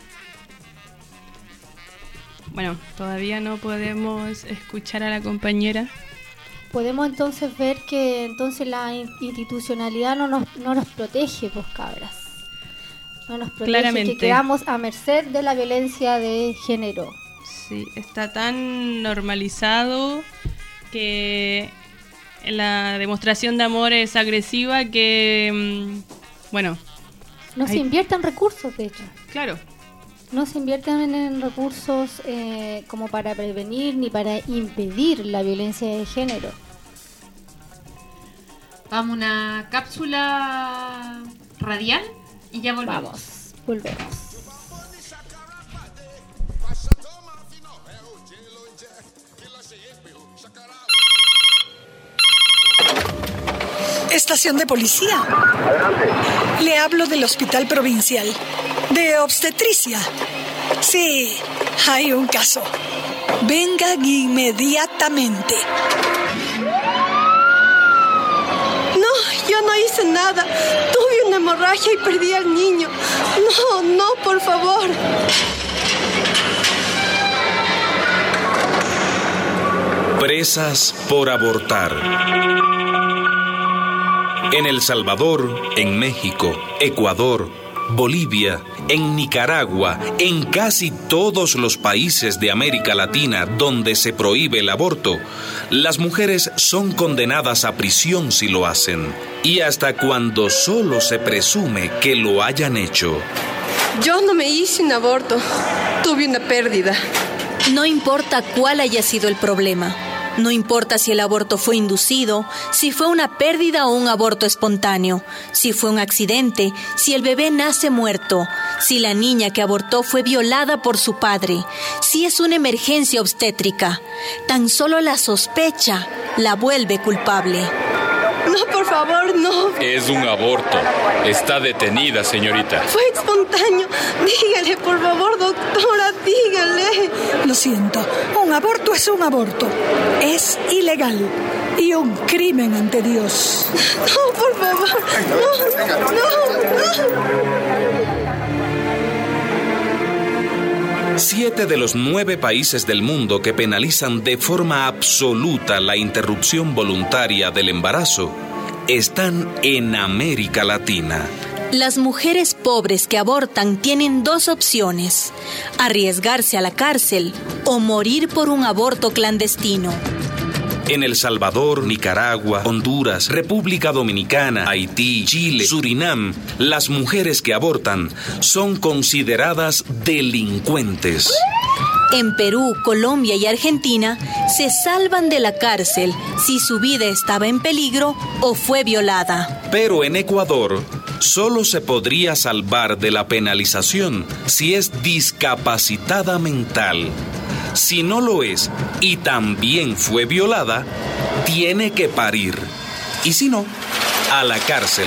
S6: Bueno, todavía no podemos escuchar a la compañera.
S5: Podemos entonces ver que entonces la in- institucionalidad no nos, no nos protege, pues cabras. No nos protege,
S6: Claramente.
S5: que quedamos a merced de la violencia de género.
S6: Sí, está tan normalizado que la demostración de amor es agresiva que, mm, bueno...
S5: No
S6: hay...
S5: se invierten recursos, de hecho.
S6: Claro.
S5: No se invierten en, en recursos eh, como para prevenir ni para impedir la violencia de género.
S14: Vamos a una cápsula radial y ya volvemos.
S5: Vamos, volvemos.
S17: Estación de policía. Le hablo del Hospital Provincial de Obstetricia. Sí, hay un caso. Venga inmediatamente.
S18: No, yo no hice nada. Tuve una hemorragia y perdí al niño. No, no, por favor.
S19: Presas por abortar. En El Salvador, en México, Ecuador, Bolivia, en Nicaragua, en casi todos los países de América Latina donde se prohíbe el aborto, las mujeres son condenadas a prisión si lo hacen, y hasta cuando solo se presume que lo hayan hecho.
S18: Yo no me hice un aborto. Tuve una pérdida.
S20: No importa cuál haya sido el problema. No importa si el aborto fue inducido, si fue una pérdida o un aborto espontáneo, si fue un accidente, si el bebé nace muerto, si la niña que abortó fue violada por su padre, si es una emergencia obstétrica. Tan solo la sospecha la vuelve culpable.
S18: No, por favor, no.
S21: Es un aborto. Está detenida, señorita.
S18: Fue espontáneo. Dígale, por favor, doctora, dígale.
S17: Lo siento, un aborto es un aborto. Es ilegal y un crimen ante Dios.
S18: No, por favor. No, no, no.
S19: Siete de los nueve países del mundo que penalizan de forma absoluta la interrupción voluntaria del embarazo están en América Latina.
S20: Las mujeres pobres que abortan tienen dos opciones: arriesgarse a la cárcel o morir por un aborto clandestino.
S19: En El Salvador, Nicaragua, Honduras, República Dominicana, Haití, Chile, Surinam, las mujeres que abortan son consideradas delincuentes.
S20: En Perú, Colombia y Argentina se salvan de la cárcel si su vida estaba en peligro o fue violada.
S19: Pero en Ecuador, solo se podría salvar de la penalización si es discapacitada mental. Si no lo es y también fue violada, tiene que parir. Y si no, a la cárcel.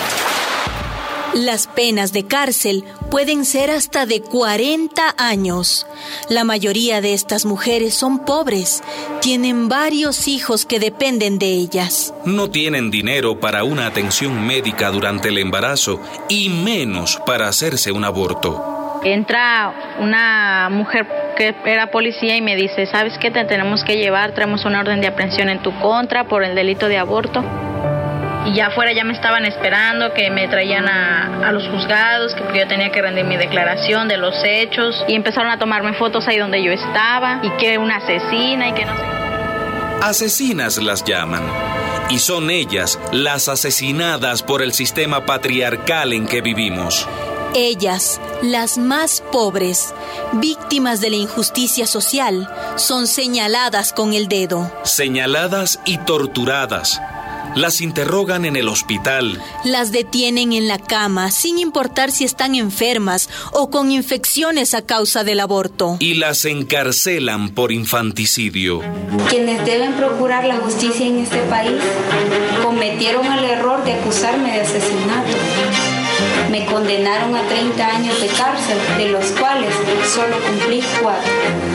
S20: Las penas de cárcel pueden ser hasta de cuarenta años. La mayoría de estas mujeres son pobres, tienen varios hijos que dependen de ellas.
S19: No tienen dinero para una atención médica durante el embarazo y menos para hacerse un aborto.
S22: Entra una mujer que era policía y me dice, ¿sabes qué? Te tenemos que llevar, traemos una orden de aprehensión en tu contra por el delito de aborto. Y ya afuera ya me estaban esperando, que me traían a, a los juzgados, que yo tenía que rendir mi declaración de los hechos. Y empezaron a tomarme fotos ahí donde yo estaba, y que una asesina, y que no sé.
S19: Asesinas las llaman. Y son ellas las asesinadas por el sistema patriarcal en que vivimos.
S20: Ellas, las más pobres, víctimas de la injusticia social, son señaladas con el dedo.
S19: Señaladas y torturadas. Las interrogan en el hospital.
S20: Las detienen en la cama, sin importar si están enfermas o con infecciones a causa del aborto.
S19: Y las encarcelan por infanticidio.
S2: Quienes deben procurar la justicia en este país cometieron el error de acusarme de asesinato. Me condenaron a treinta años de cárcel, de los cuales solo cumplí cuatro.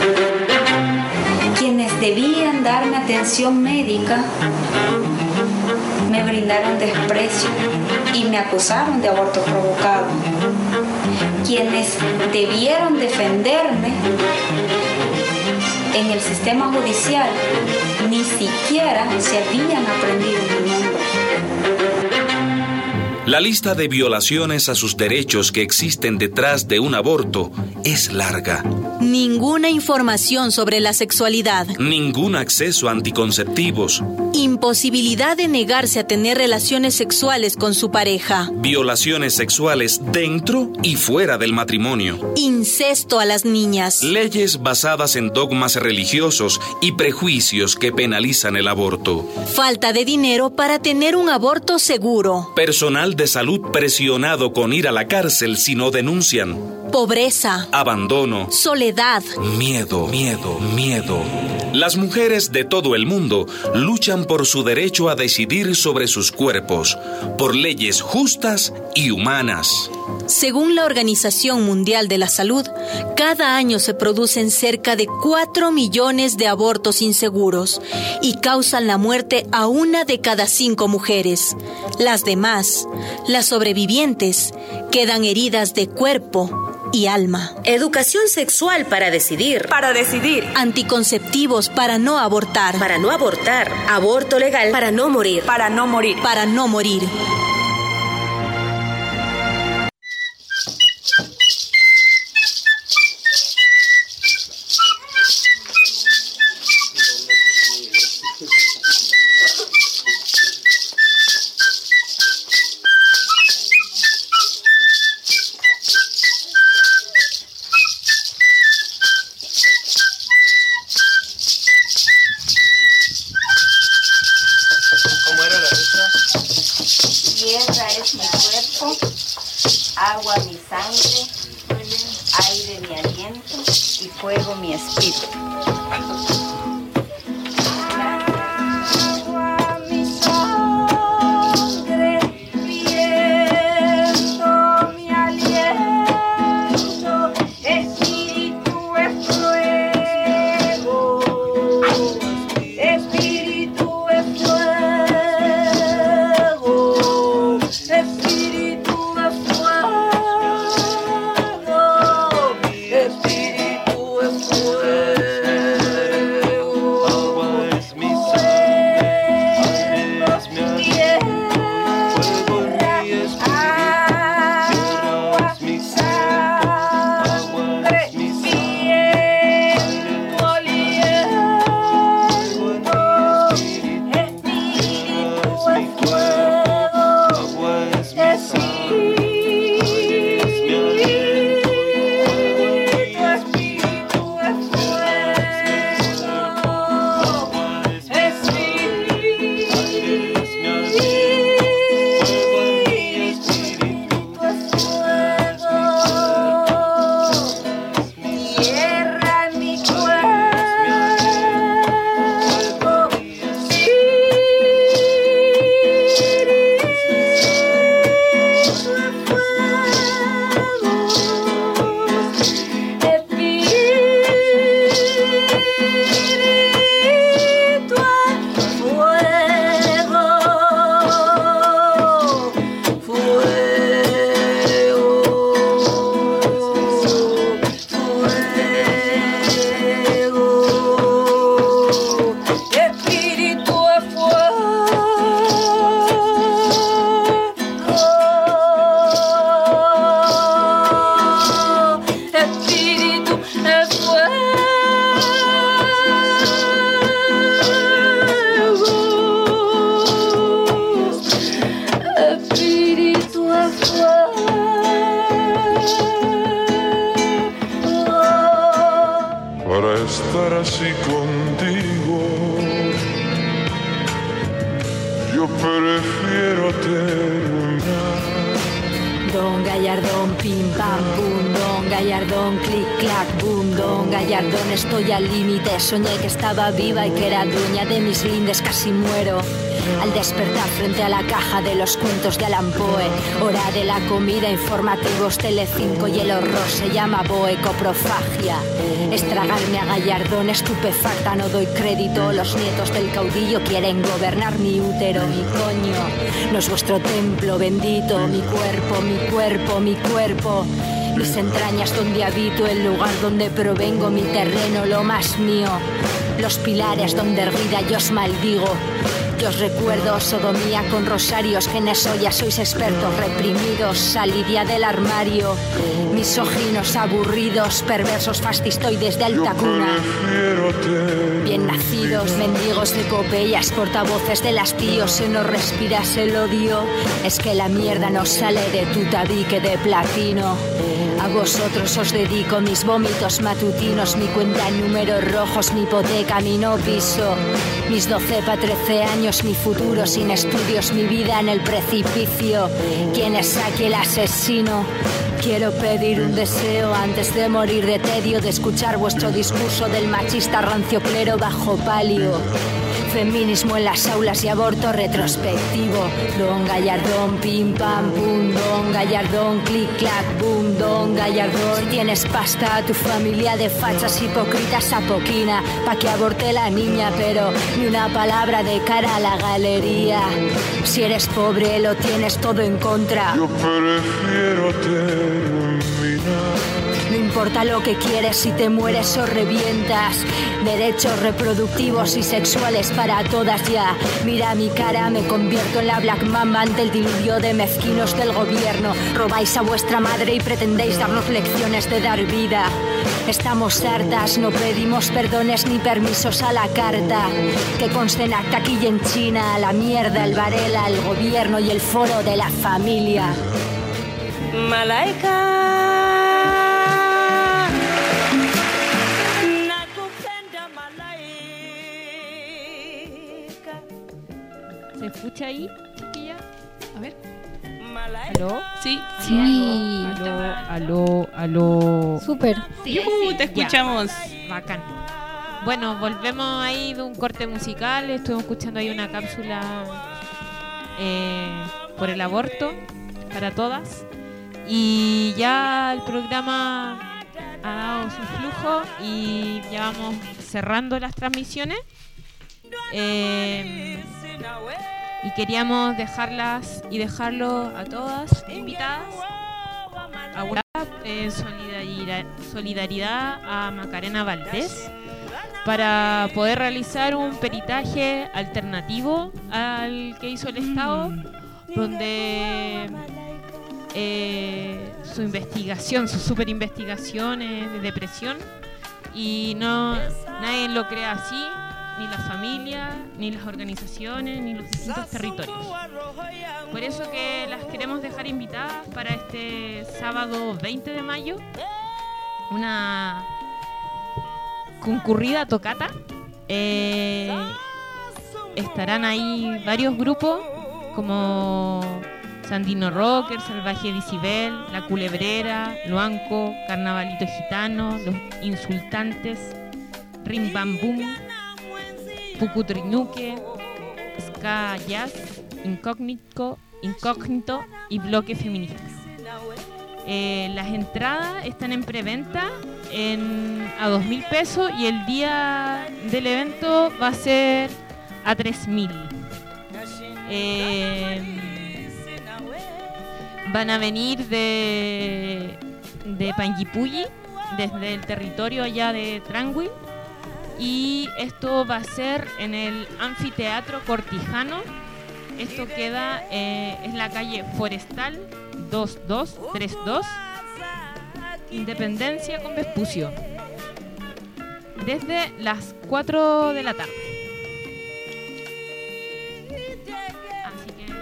S2: Quienes debían darme atención médica me brindaron desprecio y me acusaron de aborto provocado. Quienes debieron defenderme en el sistema judicial ni siquiera se habían aprendido mi nombre.
S19: La lista de violaciones a sus derechos que existen detrás de un aborto es larga.
S20: Ninguna información sobre la sexualidad.
S19: Ningún acceso a anticonceptivos.
S20: Imposibilidad de negarse a tener relaciones sexuales con su pareja.
S19: Violaciones sexuales dentro y fuera del matrimonio.
S20: Incesto a las niñas.
S19: Leyes basadas en dogmas religiosos y prejuicios que penalizan el aborto.
S20: Falta de dinero para tener un aborto seguro.
S19: Personal de salud presionado con ir a la cárcel si no denuncian.
S20: Pobreza.
S19: Abandono.
S20: Soledad.
S19: Miedo, miedo, miedo. Las mujeres de todo el mundo luchan por su derecho a decidir sobre sus cuerpos, por leyes justas y humanas.
S20: Según la Organización Mundial de la Salud, cada año se producen cerca de cuatro millones de abortos inseguros y causan la muerte a una de cada cinco mujeres. Las demás, las sobrevivientes, quedan heridas de cuerpo y alma.
S3: Educación sexual para decidir.
S23: Para decidir.
S20: Anticonceptivos para no abortar.
S3: Para no abortar. Aborto legal para no morir.
S23: Para no morir.
S20: Para no morir.
S24: Agua mi sangre, aire mi aliento y fuego mi espíritu.
S13: Espíritu es fuego.
S10: Yo prefiero terminar.
S16: Don Gallardón, pim pam pum, Don Gallardón, clic clac boom, Don Gallardón, estoy al límite. Soñé que estaba viva y que era dueña de mis lindes, casi muero al despertar frente a la caja de los cuentos de Allan Poe. Hora de la comida, informativos Telecinco y el horror se llama boecoprofagia. Estragarme a Gallardón, estupefacta, no doy crédito. Los nietos del caudillo quieren gobernar mi útero, mi coño. No es vuestro templo bendito, mi cuerpo, mi cuerpo, mi cuerpo. Mis entrañas donde habito, el lugar donde provengo, mi terreno, lo más mío. Los pilares donde erguida yo os maldigo. Yo os recuerdo sodomía con rosarios, que en eso ya sois expertos reprimidos. Salid ya del armario, misóginos, aburridos, perversos, fascistoides de alta cuna. Bien nacidos, mendigos de epopeyas, portavoces del hastío, se nos respiras el odio. Es que la mierda nos sale de tu tabique de platino. A vosotros os dedico mis vómitos matutinos, mi cuenta en números rojos, mi hipoteca, mi no piso. Mis doce pa' trece años, mi futuro sin estudios, mi vida en el precipicio. ¿Quién es aquí el asesino? Quiero pedir un deseo antes de morir de tedio, de escuchar vuestro discurso del machista rancio clero bajo palio. Feminismo en las aulas y aborto retrospectivo. Don Gallardón, pim pam pum, Don Gallardón, clic clac boom, Don Gallardón. Si tienes pasta, a tu familia de fachas hipócritas apoquina pa' que aborte la niña, pero ni una palabra de cara a la galería. Si eres pobre, lo tienes todo en contra.
S10: Yo prefiero terminar.
S16: No importa lo que quieres, si te mueres o revientas. Derechos reproductivos y sexuales para todas ya. Mira mi cara, me convierto en la Black Mamba ante el diluvio de mezquinos del gobierno. Robáis a vuestra madre y pretendéis darnos lecciones de dar vida. Estamos hartas, no pedimos perdones ni permisos a la carta. Que conste en acta aquí y en China, la mierda, el Varela, el gobierno y el foro de la familia.
S13: Malaika.
S7: ¿Se escucha ahí, chiquilla?
S6: A ver.
S7: ¿Aló?
S6: Sí.
S5: Sí.
S7: Aló, aló, aló.
S5: Súper.
S6: Sí, uh, te escuchamos.
S7: Ya, bacán. Bueno, volvemos ahí de un corte musical. Estuvimos escuchando ahí una cápsula eh, por el aborto para todas. Y ya el programa ha dado su flujo y ya vamos cerrando las transmisiones. Eh, y queríamos dejarlas y dejarlo a todas invitadas a una eh, solidaridad, solidaridad a Macarena Valdés para poder realizar un peritaje alternativo al que hizo el Estado, donde eh, su investigación, su super investigación es de depresión y no nadie lo cree así. Ni la familia, ni las organizaciones, ni los distintos territorios. Por eso que las queremos dejar invitadas para este sábado veinte de mayo, una concurrida tocata. Eh, estarán ahí varios grupos como Sandino Rocker, Salvaje Disibel, La Culebrera, Luanco, Carnavalito Gitano, Los Insultantes, Rim Bam Boom, Pucutrinuque, Ska Jazz, Incógnito, Incógnito y Bloque Feminista. Eh, las entradas están en preventa en, a dos mil pesos y el día del evento va a ser a tres mil. Eh, van a venir de, de Panguipulli, desde el territorio allá de Tranguil. Y esto va a ser en el Anfiteatro Cortijano. Esto queda eh, en la calle Forestal dos dos tres dos, Independencia con Vespucio, desde las cuatro de la tarde. Así que...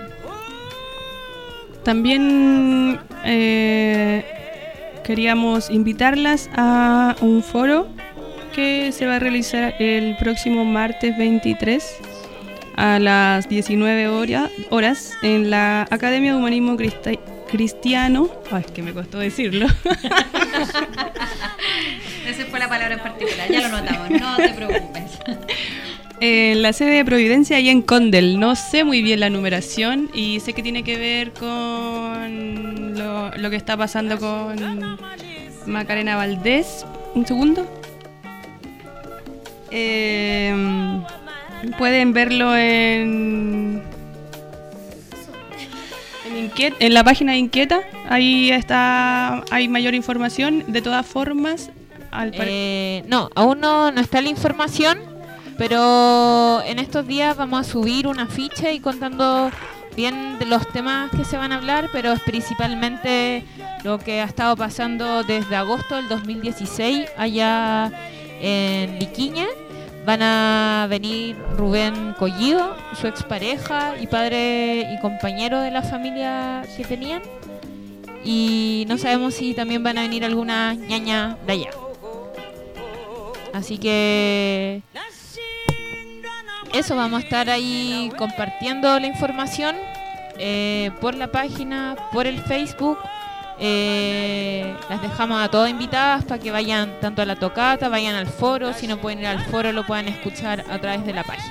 S6: También eh, queríamos invitarlas a un foro que se va a realizar el próximo martes veintitrés a las diecinueve horas en la Academia de Humanismo Cristi- Cristiano. Ay, es que me costó decirlo.
S14: Esa fue la palabra en particular, ya lo notamos, no te preocupes.
S6: En la sede de Providencia y en Condel. No sé muy bien la numeración y sé que tiene que ver con lo, lo que está pasando con Macarena Valdés. Un segundo. Eh, pueden verlo en en, Inquiet, en la página de Inquieta. Ahí está, hay mayor información. De todas formas, al par-
S7: eh, no, aún no, no está la información, pero en estos días vamos a subir una ficha y contando bien de los temas que se van a hablar, pero es principalmente lo que ha estado pasando desde agosto del dos mil dieciséis allá en Liquiña. Van a venir Rubén Collido, su expareja y padre y compañero de la familia que tenían. Y no sabemos si también van a venir algunas ñañas de allá. Así que eso, vamos a estar ahí compartiendo la información eh, por la página, por el Facebook. Eh, las dejamos a todas invitadas para que vayan tanto a la tocata, vayan al foro. Si no pueden ir al foro, lo puedan escuchar a través de la página.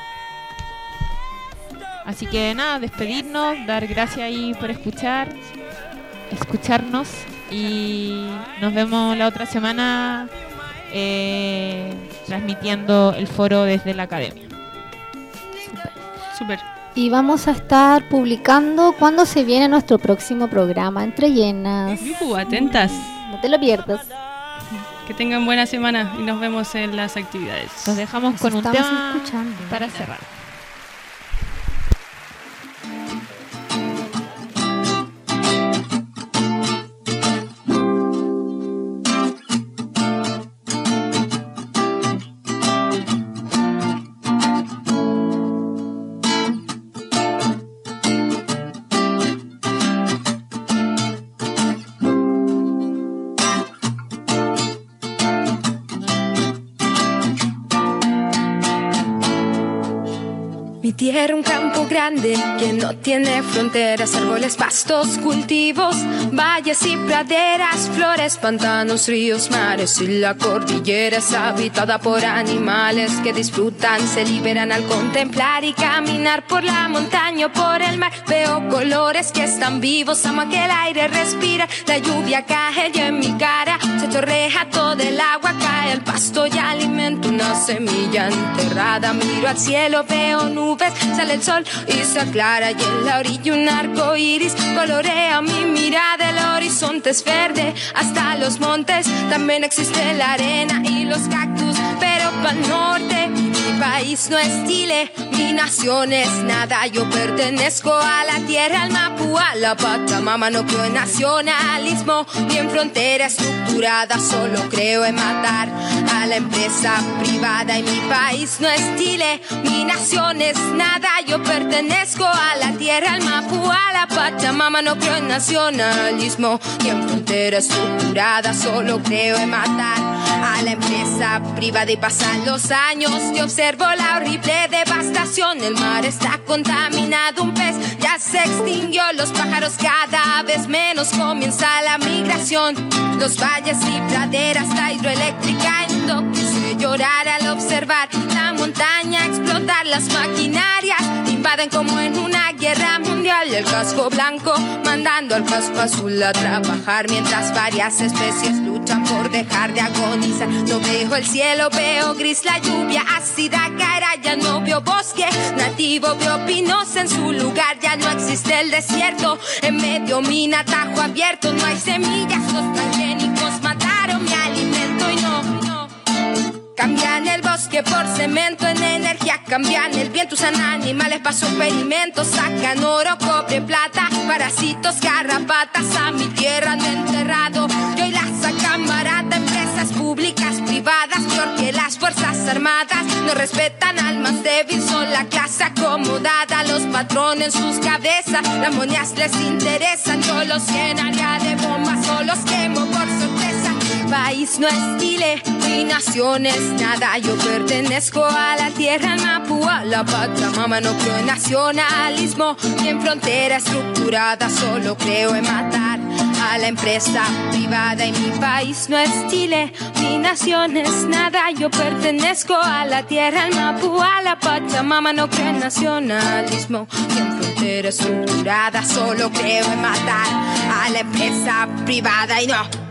S7: Así que nada, despedirnos, dar gracias ahí por escuchar, escucharnos, y nos vemos la otra semana eh, transmitiendo el foro desde la academia.
S6: Súper.
S5: Y vamos a estar publicando cuando se viene nuestro próximo programa Entre Llenas.
S6: Yuhu, atentas.
S5: No te lo pierdas.
S6: Que tengan buena semana y nos vemos en las actividades.
S7: Nos dejamos con
S5: Nos
S7: un
S5: estamos
S7: tema
S5: escuchando.
S7: para cerrar.
S1: Mi tierra, un campo grande que no tiene fronteras, árboles, pastos, cultivos, valles y praderas, flores, pantanos, ríos, mares, y la cordillera es habitada por animales que disfrutan, se liberan al contemplar y caminar por la montaña o por el mar. Veo colores que están vivos, amo que el aire respira, la lluvia cae y en mi cara se chorrea todo el agua, cae el pasto y alimento una semilla enterrada. Miro al cielo, veo nubes, sale el sol y se aclara, y en la orilla un arco iris colorea mi mirada. El horizonte es verde hasta los montes, también existe la arena y los cactus, pero pa'l norte mi país no es Chile, mi nación es nada. Yo pertenezco a la tierra, al Mapú, a la Pachamama. No creo en nacionalismo ni en frontera estructurada, solo creo en matar a la empresa privada. Y mi país no es Chile, mi nación es nada. Yo pertenezco a la tierra, al Mapú, a la Pachamama. No creo en nacionalismo ni en frontera estructurada, solo creo en matar a la empresa privada. Y pasan los años y observo la horrible devastación. El mar está contaminado, un pez ya se extinguió, los pájaros cada vez menos, comienza la migración. Los valles y praderas, la hidroeléctrica enloquece llorar al observar la montaña explotar. Las maquinarias invaden como en una guerra mundial, el casco blanco mandando al casco azul a trabajar, mientras varias especies luchan por dejar de agonizar. No veo el cielo, veo gris, la lluvia ácida caerá. Ya no veo bosque nativo, veo pinos en su lugar. Ya no existe el desierto, en medio mina, atajo abierto. No hay semillas, los transgénicos mataron mi alimento. Y no, no cambian el bosque por cemento, en energía cambian el viento, usan animales para su experimento, sacan oro, cobre, plata, parásitos, garrapatas a mi tierra han enterrado y hoy la sacan barata. Empresas públicas, privadas, peor que las fuerzas armadas, no respetan al más débil, son la clase acomodada, los patrones en sus cabezas, las monedas les interesan. Yo los llenaría de bombas o los quemo por sorpresa. país no es Chile, mi nación es nada. Yo pertenezco a la tierra, al Mapu, a la Pachamama. No creo en nacionalismo ni en frontera estructurada. Solo creo en matar a la empresa privada. Y mi país no es Chile, mi nación es nada. Yo pertenezco a la tierra, al Mapu, a la Pachamama. No creo en nacionalismo ni en frontera estructurada. Solo creo en matar a la empresa privada. Y no